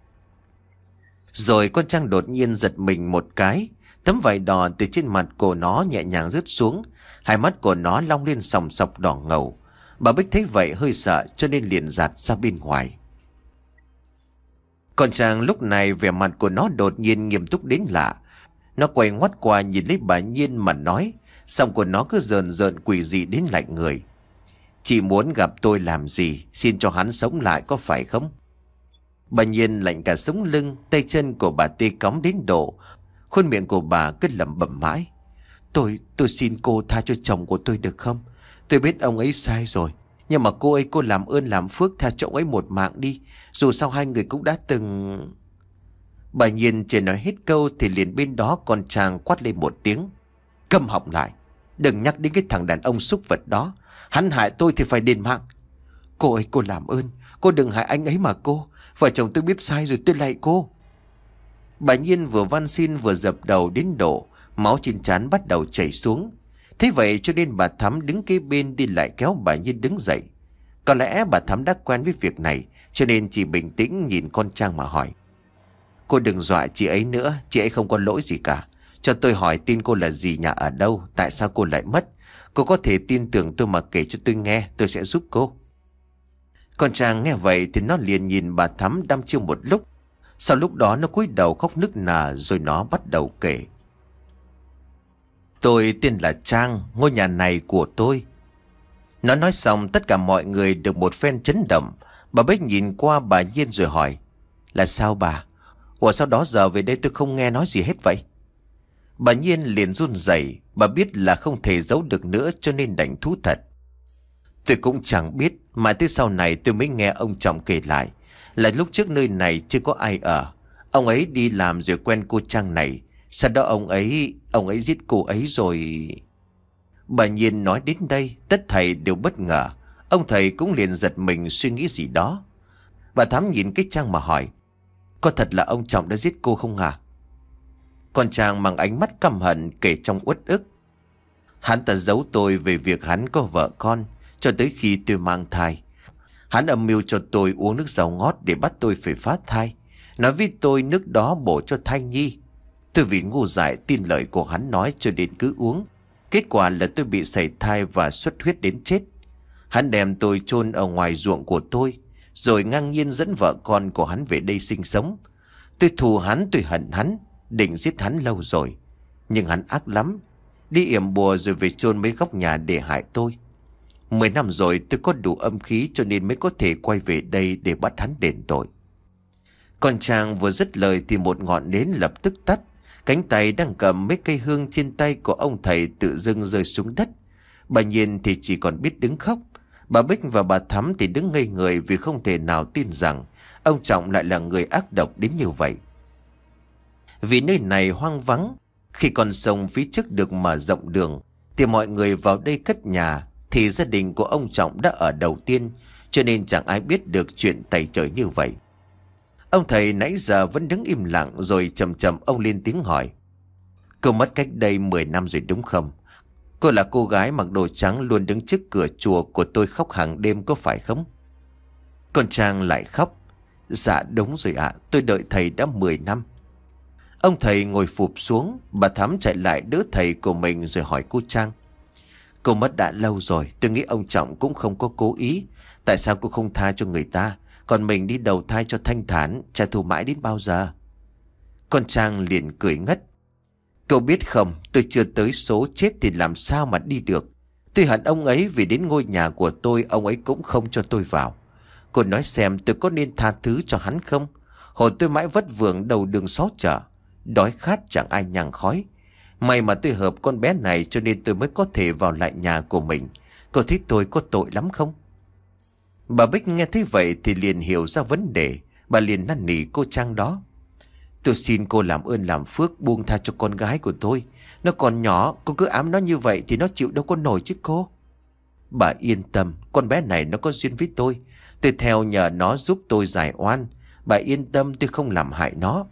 Rồi con Trang đột nhiên giật mình một cái. Tấm vải đỏ từ trên mặt của nó nhẹ nhàng rớt xuống. Hai mắt của nó long lên sòng sọc đỏ ngầu. Bà Bích thấy vậy hơi sợ cho nên liền giạt ra bên ngoài. Còn Trang lúc này vẻ mặt của nó đột nhiên nghiêm túc đến lạ. Nó quay ngoắt qua nhìn lấy bà Nhiên mà nói, giọng của nó cứ rờn rợn quỷ dị đến lạnh người. Chị muốn gặp tôi làm gì? Xin cho hắn sống lại có phải không? Bà Nhiên lạnh cả sống lưng, tay chân của bà tê cóng đến độ khuôn miệng của bà cứ lẩm bẩm mãi. Tôi, tôi xin cô tha cho chồng của tôi được không? Tôi biết ông ấy sai rồi, nhưng mà cô ấy cô làm ơn làm phước tha cho ông ấy một mạng đi. Dù sao hai người cũng đã từng... Bà Nhiên chưa nói hết câu thì liền bên đó con Trang quát lên một tiếng. Câm họng lại, đừng nhắc đến cái thằng đàn ông xúc vật đó. Hắn hại tôi thì phải đền mạng. Cô ấy cô làm ơn, cô đừng hại anh ấy mà cô. Vợ chồng tôi biết sai rồi, tôi lạy cô. Bà Nhiên vừa van xin vừa dập đầu đến độ máu trên trán bắt đầu chảy xuống. Thế vậy cho nên bà Thắm đứng kế bên đi lại kéo bà Nhiên đứng dậy. Có lẽ bà Thắm đã quen với việc này cho nên chỉ bình tĩnh nhìn con Trang mà hỏi. Cô đừng dọa chị ấy nữa, chị ấy không có lỗi gì cả. Cho tôi hỏi tin cô là gì, nhà ở đâu, tại sao cô lại mất? Cô có thể tin tưởng tôi mà kể cho tôi nghe, tôi sẽ giúp cô. Con Trang nghe vậy thì nó liền nhìn bà Thắm đăm chiêu một lúc. Sau lúc đó nó cúi đầu khóc nức nở rồi nó bắt đầu kể. Tôi tên là Trang, ngôi nhà này của tôi. Nó nói xong tất cả mọi người được một phen chấn động. Bà Bích nhìn qua bà Nhiên rồi hỏi. Là sao bà? Ủa sao đó giờ về đây tôi không nghe nói gì hết vậy? Bà Nhiên liền run rẩy. Bà biết là không thể giấu được nữa cho nên đành thú thật. Tôi cũng chẳng biết, mà tới sau này tôi mới nghe ông chồng kể lại. Là lúc trước nơi này chưa có ai ở. Ông ấy đi làm rồi quen cô Trang này. Sau đó ông ấy, ông ấy giết cô ấy rồi... Bà Nhiên nói đến đây, tất thầy đều bất ngờ. Ông thầy cũng liền giật mình suy nghĩ gì đó. Bà Thắm nhìn cái Trang mà hỏi. Có thật là ông chồng đã giết cô không hả? Con Trang bằng ánh mắt căm hận kể trong uất ức. Hắn ta giấu tôi về việc hắn có vợ con cho tới khi tôi mang thai. Hắn âm mưu cho tôi uống nước dầu ngót để bắt tôi phải phá thai. Nói với tôi nước đó bổ cho thai nhi. Tôi vì ngu dại tin lời của hắn nói cho đến cứ uống. Kết quả là tôi bị sảy thai và xuất huyết đến chết. Hắn đem tôi chôn ở ngoài ruộng của tôi, rồi ngang nhiên dẫn vợ con của hắn về đây sinh sống. Tôi thù hắn, tôi hận hắn, định giết hắn lâu rồi. Nhưng hắn ác lắm, đi yểm bùa rồi về chôn mấy góc nhà để hại tôi. Mười năm rồi tôi có đủ âm khí cho nên mới có thể quay về đây để bắt hắn đền tội. Con Trang vừa dứt lời thì một ngọn nến lập tức tắt. Cánh tay đang cầm mấy cây hương trên tay của ông thầy tự dưng rơi xuống đất. Bà Nhiên thì chỉ còn biết đứng khóc. Bà Bích và bà Thắm thì đứng ngây người vì không thể nào tin rằng ông Trọng lại là người ác độc đến như vậy. Vì nơi này hoang vắng, khi con sông phía trước được mở rộng đường thì mọi người vào đây cất nhà, thì gia đình của ông Trọng đã ở đầu tiên, cho nên chẳng ai biết được chuyện tày trời như vậy. Ông thầy nãy giờ vẫn đứng im lặng, rồi chậm chậm ông lên tiếng hỏi. Cô mất cách đây mười năm rồi đúng không? Cô là cô gái mặc đồ trắng luôn đứng trước cửa chùa của tôi khóc hàng đêm có phải không? Con Trang lại khóc. Dạ đúng rồi ạ, tôi đợi thầy đã mười năm. Ông thầy ngồi phụp xuống. Bà Thắm chạy lại đỡ thầy của mình rồi hỏi cô Trang. Cô mất đã lâu rồi, tôi nghĩ ông Trọng cũng không có cố ý. Tại sao cô không tha cho người ta, còn mình đi đầu thai cho thanh thản, trả thù mãi đến bao giờ? Con Trang liền cười ngất. Cậu biết không, tôi chưa tới số chết thì làm sao mà đi được. Tôi hận ông ấy vì đến ngôi nhà của tôi ông ấy cũng không cho tôi vào. Cô nói xem tôi có nên tha thứ cho hắn không? Hồi tôi mãi vất vưởng đầu đường xó chợ, đói khát chẳng ai nhằng khói. May mà tôi hợp con bé này cho nên tôi mới có thể vào lại nhà của mình. Cô thấy tôi có tội lắm không? Bà Bích nghe thấy vậy thì liền hiểu ra vấn đề. Bà liền năn nỉ cô Trang đó. Tôi xin cô làm ơn làm phước buông tha cho con gái của tôi. Nó còn nhỏ, cô cứ ám nó như vậy thì nó chịu đâu có nổi chứ cô. Bà yên tâm, con bé này nó có duyên với tôi. Tôi theo nhờ nó giúp tôi giải oan. Bà yên tâm, tôi không làm hại nó.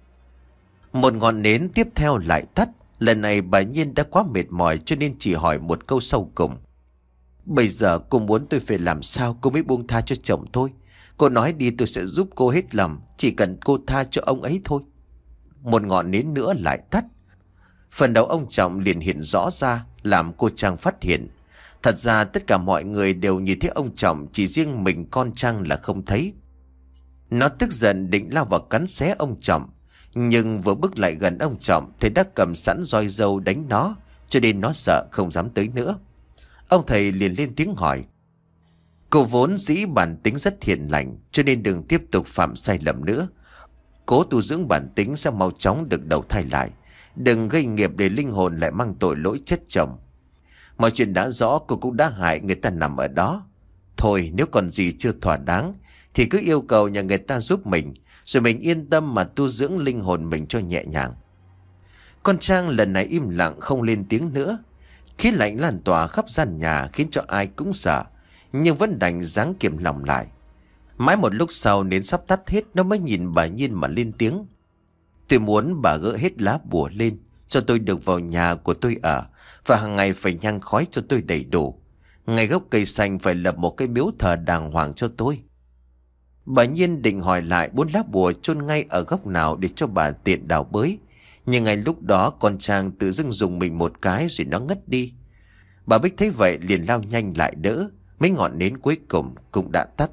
Một ngọn nến tiếp theo lại tắt. Lần này bà Nhiên đã quá mệt mỏi cho nên chỉ hỏi một câu sau cùng. Bây giờ cô muốn tôi phải làm sao cô mới buông tha cho chồng tôi? Cô nói đi, tôi sẽ giúp cô hết lòng, chỉ cần cô tha cho ông ấy thôi. Một ngọn nến nữa lại tắt. Phần đầu ông Trọng liền hiện rõ ra, làm cô Trang phát hiện. Thật ra tất cả mọi người đều nhìn thấy ông Trọng, chỉ riêng mình con Trang là không thấy. Nó tức giận định lao vào cắn xé ông Trọng, nhưng vừa bước lại gần ông Trọng thì đã cầm sẵn roi dâu đánh nó, cho nên nó sợ không dám tới nữa. Ông thầy liền lên tiếng hỏi: cô vốn dĩ bản tính rất hiền lành, cho nên đừng tiếp tục phạm sai lầm nữa. Cố tu dưỡng bản tính sẽ mau chóng được đầu thai lại. Đừng gây nghiệp để linh hồn lại mang tội lỗi chất chồng. Mọi chuyện đã rõ, cô cũng đã hại người ta nằm ở đó. Thôi nếu còn gì chưa thỏa đáng thì cứ yêu cầu nhà người ta giúp mình, rồi mình yên tâm mà tu dưỡng linh hồn mình cho nhẹ nhàng. Con Trang lần này im lặng không lên tiếng nữa. Khí lạnh lan tỏa khắp gian nhà khiến cho ai cũng sợ, nhưng vẫn đành dáng kiềm lòng lại. Mãi một lúc sau nến sắp tắt hết, nó mới nhìn bà Nhiên mà lên tiếng: tôi muốn bà gỡ hết lá bùa lên, cho tôi được vào nhà của tôi ở, và hàng ngày phải nhang khói cho tôi đầy đủ. Ngay gốc cây xanh phải lập một cái miếu thờ đàng hoàng cho tôi. Bà Nhiên định hỏi lại bốn lá bùa chôn ngay ở góc nào để cho bà tiện đào bới, nhưng ngay lúc đó con Trang tự dưng dùng mình một cái rồi nó ngất đi. Bà Bích thấy vậy liền lao nhanh lại đỡ, mấy ngọn nến cuối cùng cũng đã tắt.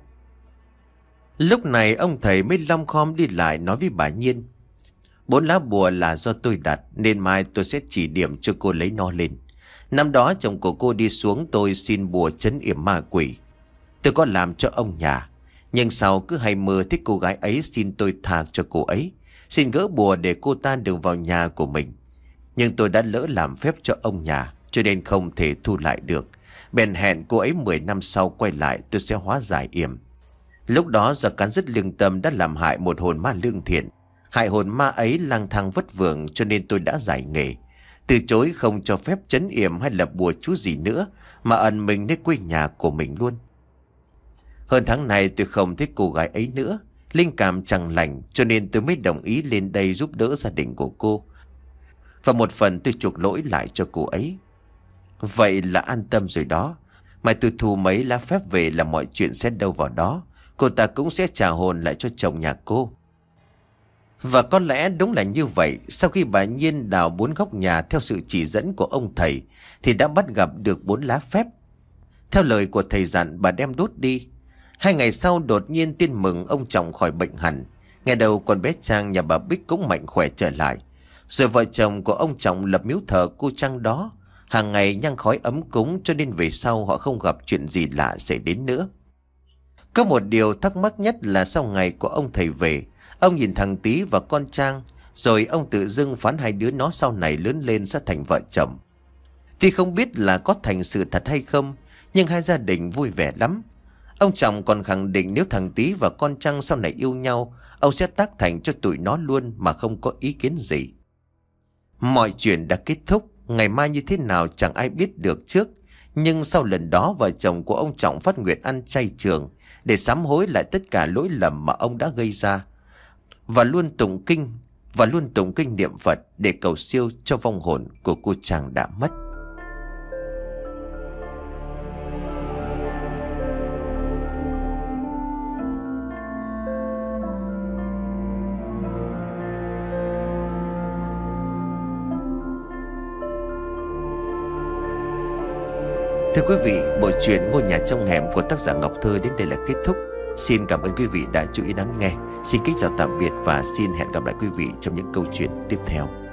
Lúc này ông thầy mới long khom đi lại nói với bà Nhiên: bốn lá bùa là do tôi đặt, nên mai tôi sẽ chỉ điểm cho cô lấy nó lên. Năm đó chồng của cô đi xuống tôi xin bùa trấn yểm ma quỷ. Tôi có làm cho ông nhà, nhưng sau cứ hay mơ thích cô gái ấy xin tôi tha cho cô ấy, xin gỡ bùa để cô ta được vào nhà của mình. Nhưng tôi đã lỡ làm phép cho ông nhà, cho nên không thể thu lại được. Bèn hẹn cô ấy mười năm sau quay lại tôi sẽ hóa giải yểm. Lúc đó do cắn rứt lương tâm đã làm hại một hồn ma lương thiện, hại hồn ma ấy lang thang vất vưởng, cho nên tôi đã giải nghề, từ chối không cho phép trấn yểm hay lập bùa chú gì nữa, mà ẩn mình đến quê nhà của mình luôn. Hơn tháng này tôi không thích cô gái ấy nữa, linh cảm chẳng lành, cho nên tôi mới đồng ý lên đây giúp đỡ gia đình của cô. Và một phần tôi chuộc lỗi lại cho cô ấy. Vậy là an tâm rồi đó. Mai tôi thu mấy lá phép về là mọi chuyện sẽ đâu vào đó. Cô ta cũng sẽ trả hồn lại cho chồng nhà cô. Và có lẽ đúng là như vậy. Sau khi bà Nhiên đào bốn góc nhà theo sự chỉ dẫn của ông thầy, thì đã bắt gặp được bốn lá phép. Theo lời của thầy dặn, bà đem đốt đi. Hai ngày sau đột nhiên tin mừng ông Trọng khỏi bệnh hẳn. Ngày đầu con bé Trang nhà bà Bích cũng mạnh khỏe trở lại. Rồi vợ chồng của ông Trọng lập miếu thờ cô Trang đó, hàng ngày nhang khói ấm cúng, cho nên về sau họ không gặp chuyện gì lạ xảy đến nữa. Có một điều thắc mắc nhất là sau ngày của ông thầy về, ông nhìn thằng Tý và con Trang, rồi ông tự dưng phán hai đứa nó sau này lớn lên sẽ thành vợ chồng. Tuy không biết là có thành sự thật hay không, nhưng hai gia đình vui vẻ lắm. Ông Trọng còn khẳng định nếu thằng Tý và con Trang sau này yêu nhau, ông sẽ tác thành cho tụi nó luôn mà không có ý kiến gì. Mọi chuyện đã kết thúc, ngày mai như thế nào chẳng ai biết được trước. Nhưng sau lần đó vợ chồng của ông Trọng phát nguyện ăn chay trường để sám hối lại tất cả lỗi lầm mà ông đã gây ra, và luôn tụng kinh và luôn tụng kinh niệm Phật để cầu siêu cho vong hồn của cô Trang đã mất. Thưa quý vị, bộ truyện Ngôi Nhà Trong Hẻm của tác giả Ngọc Thơ đến đây là kết thúc. Xin cảm ơn quý vị đã chú ý lắng nghe. Xin kính chào tạm biệt và xin hẹn gặp lại quý vị trong những câu chuyện tiếp theo.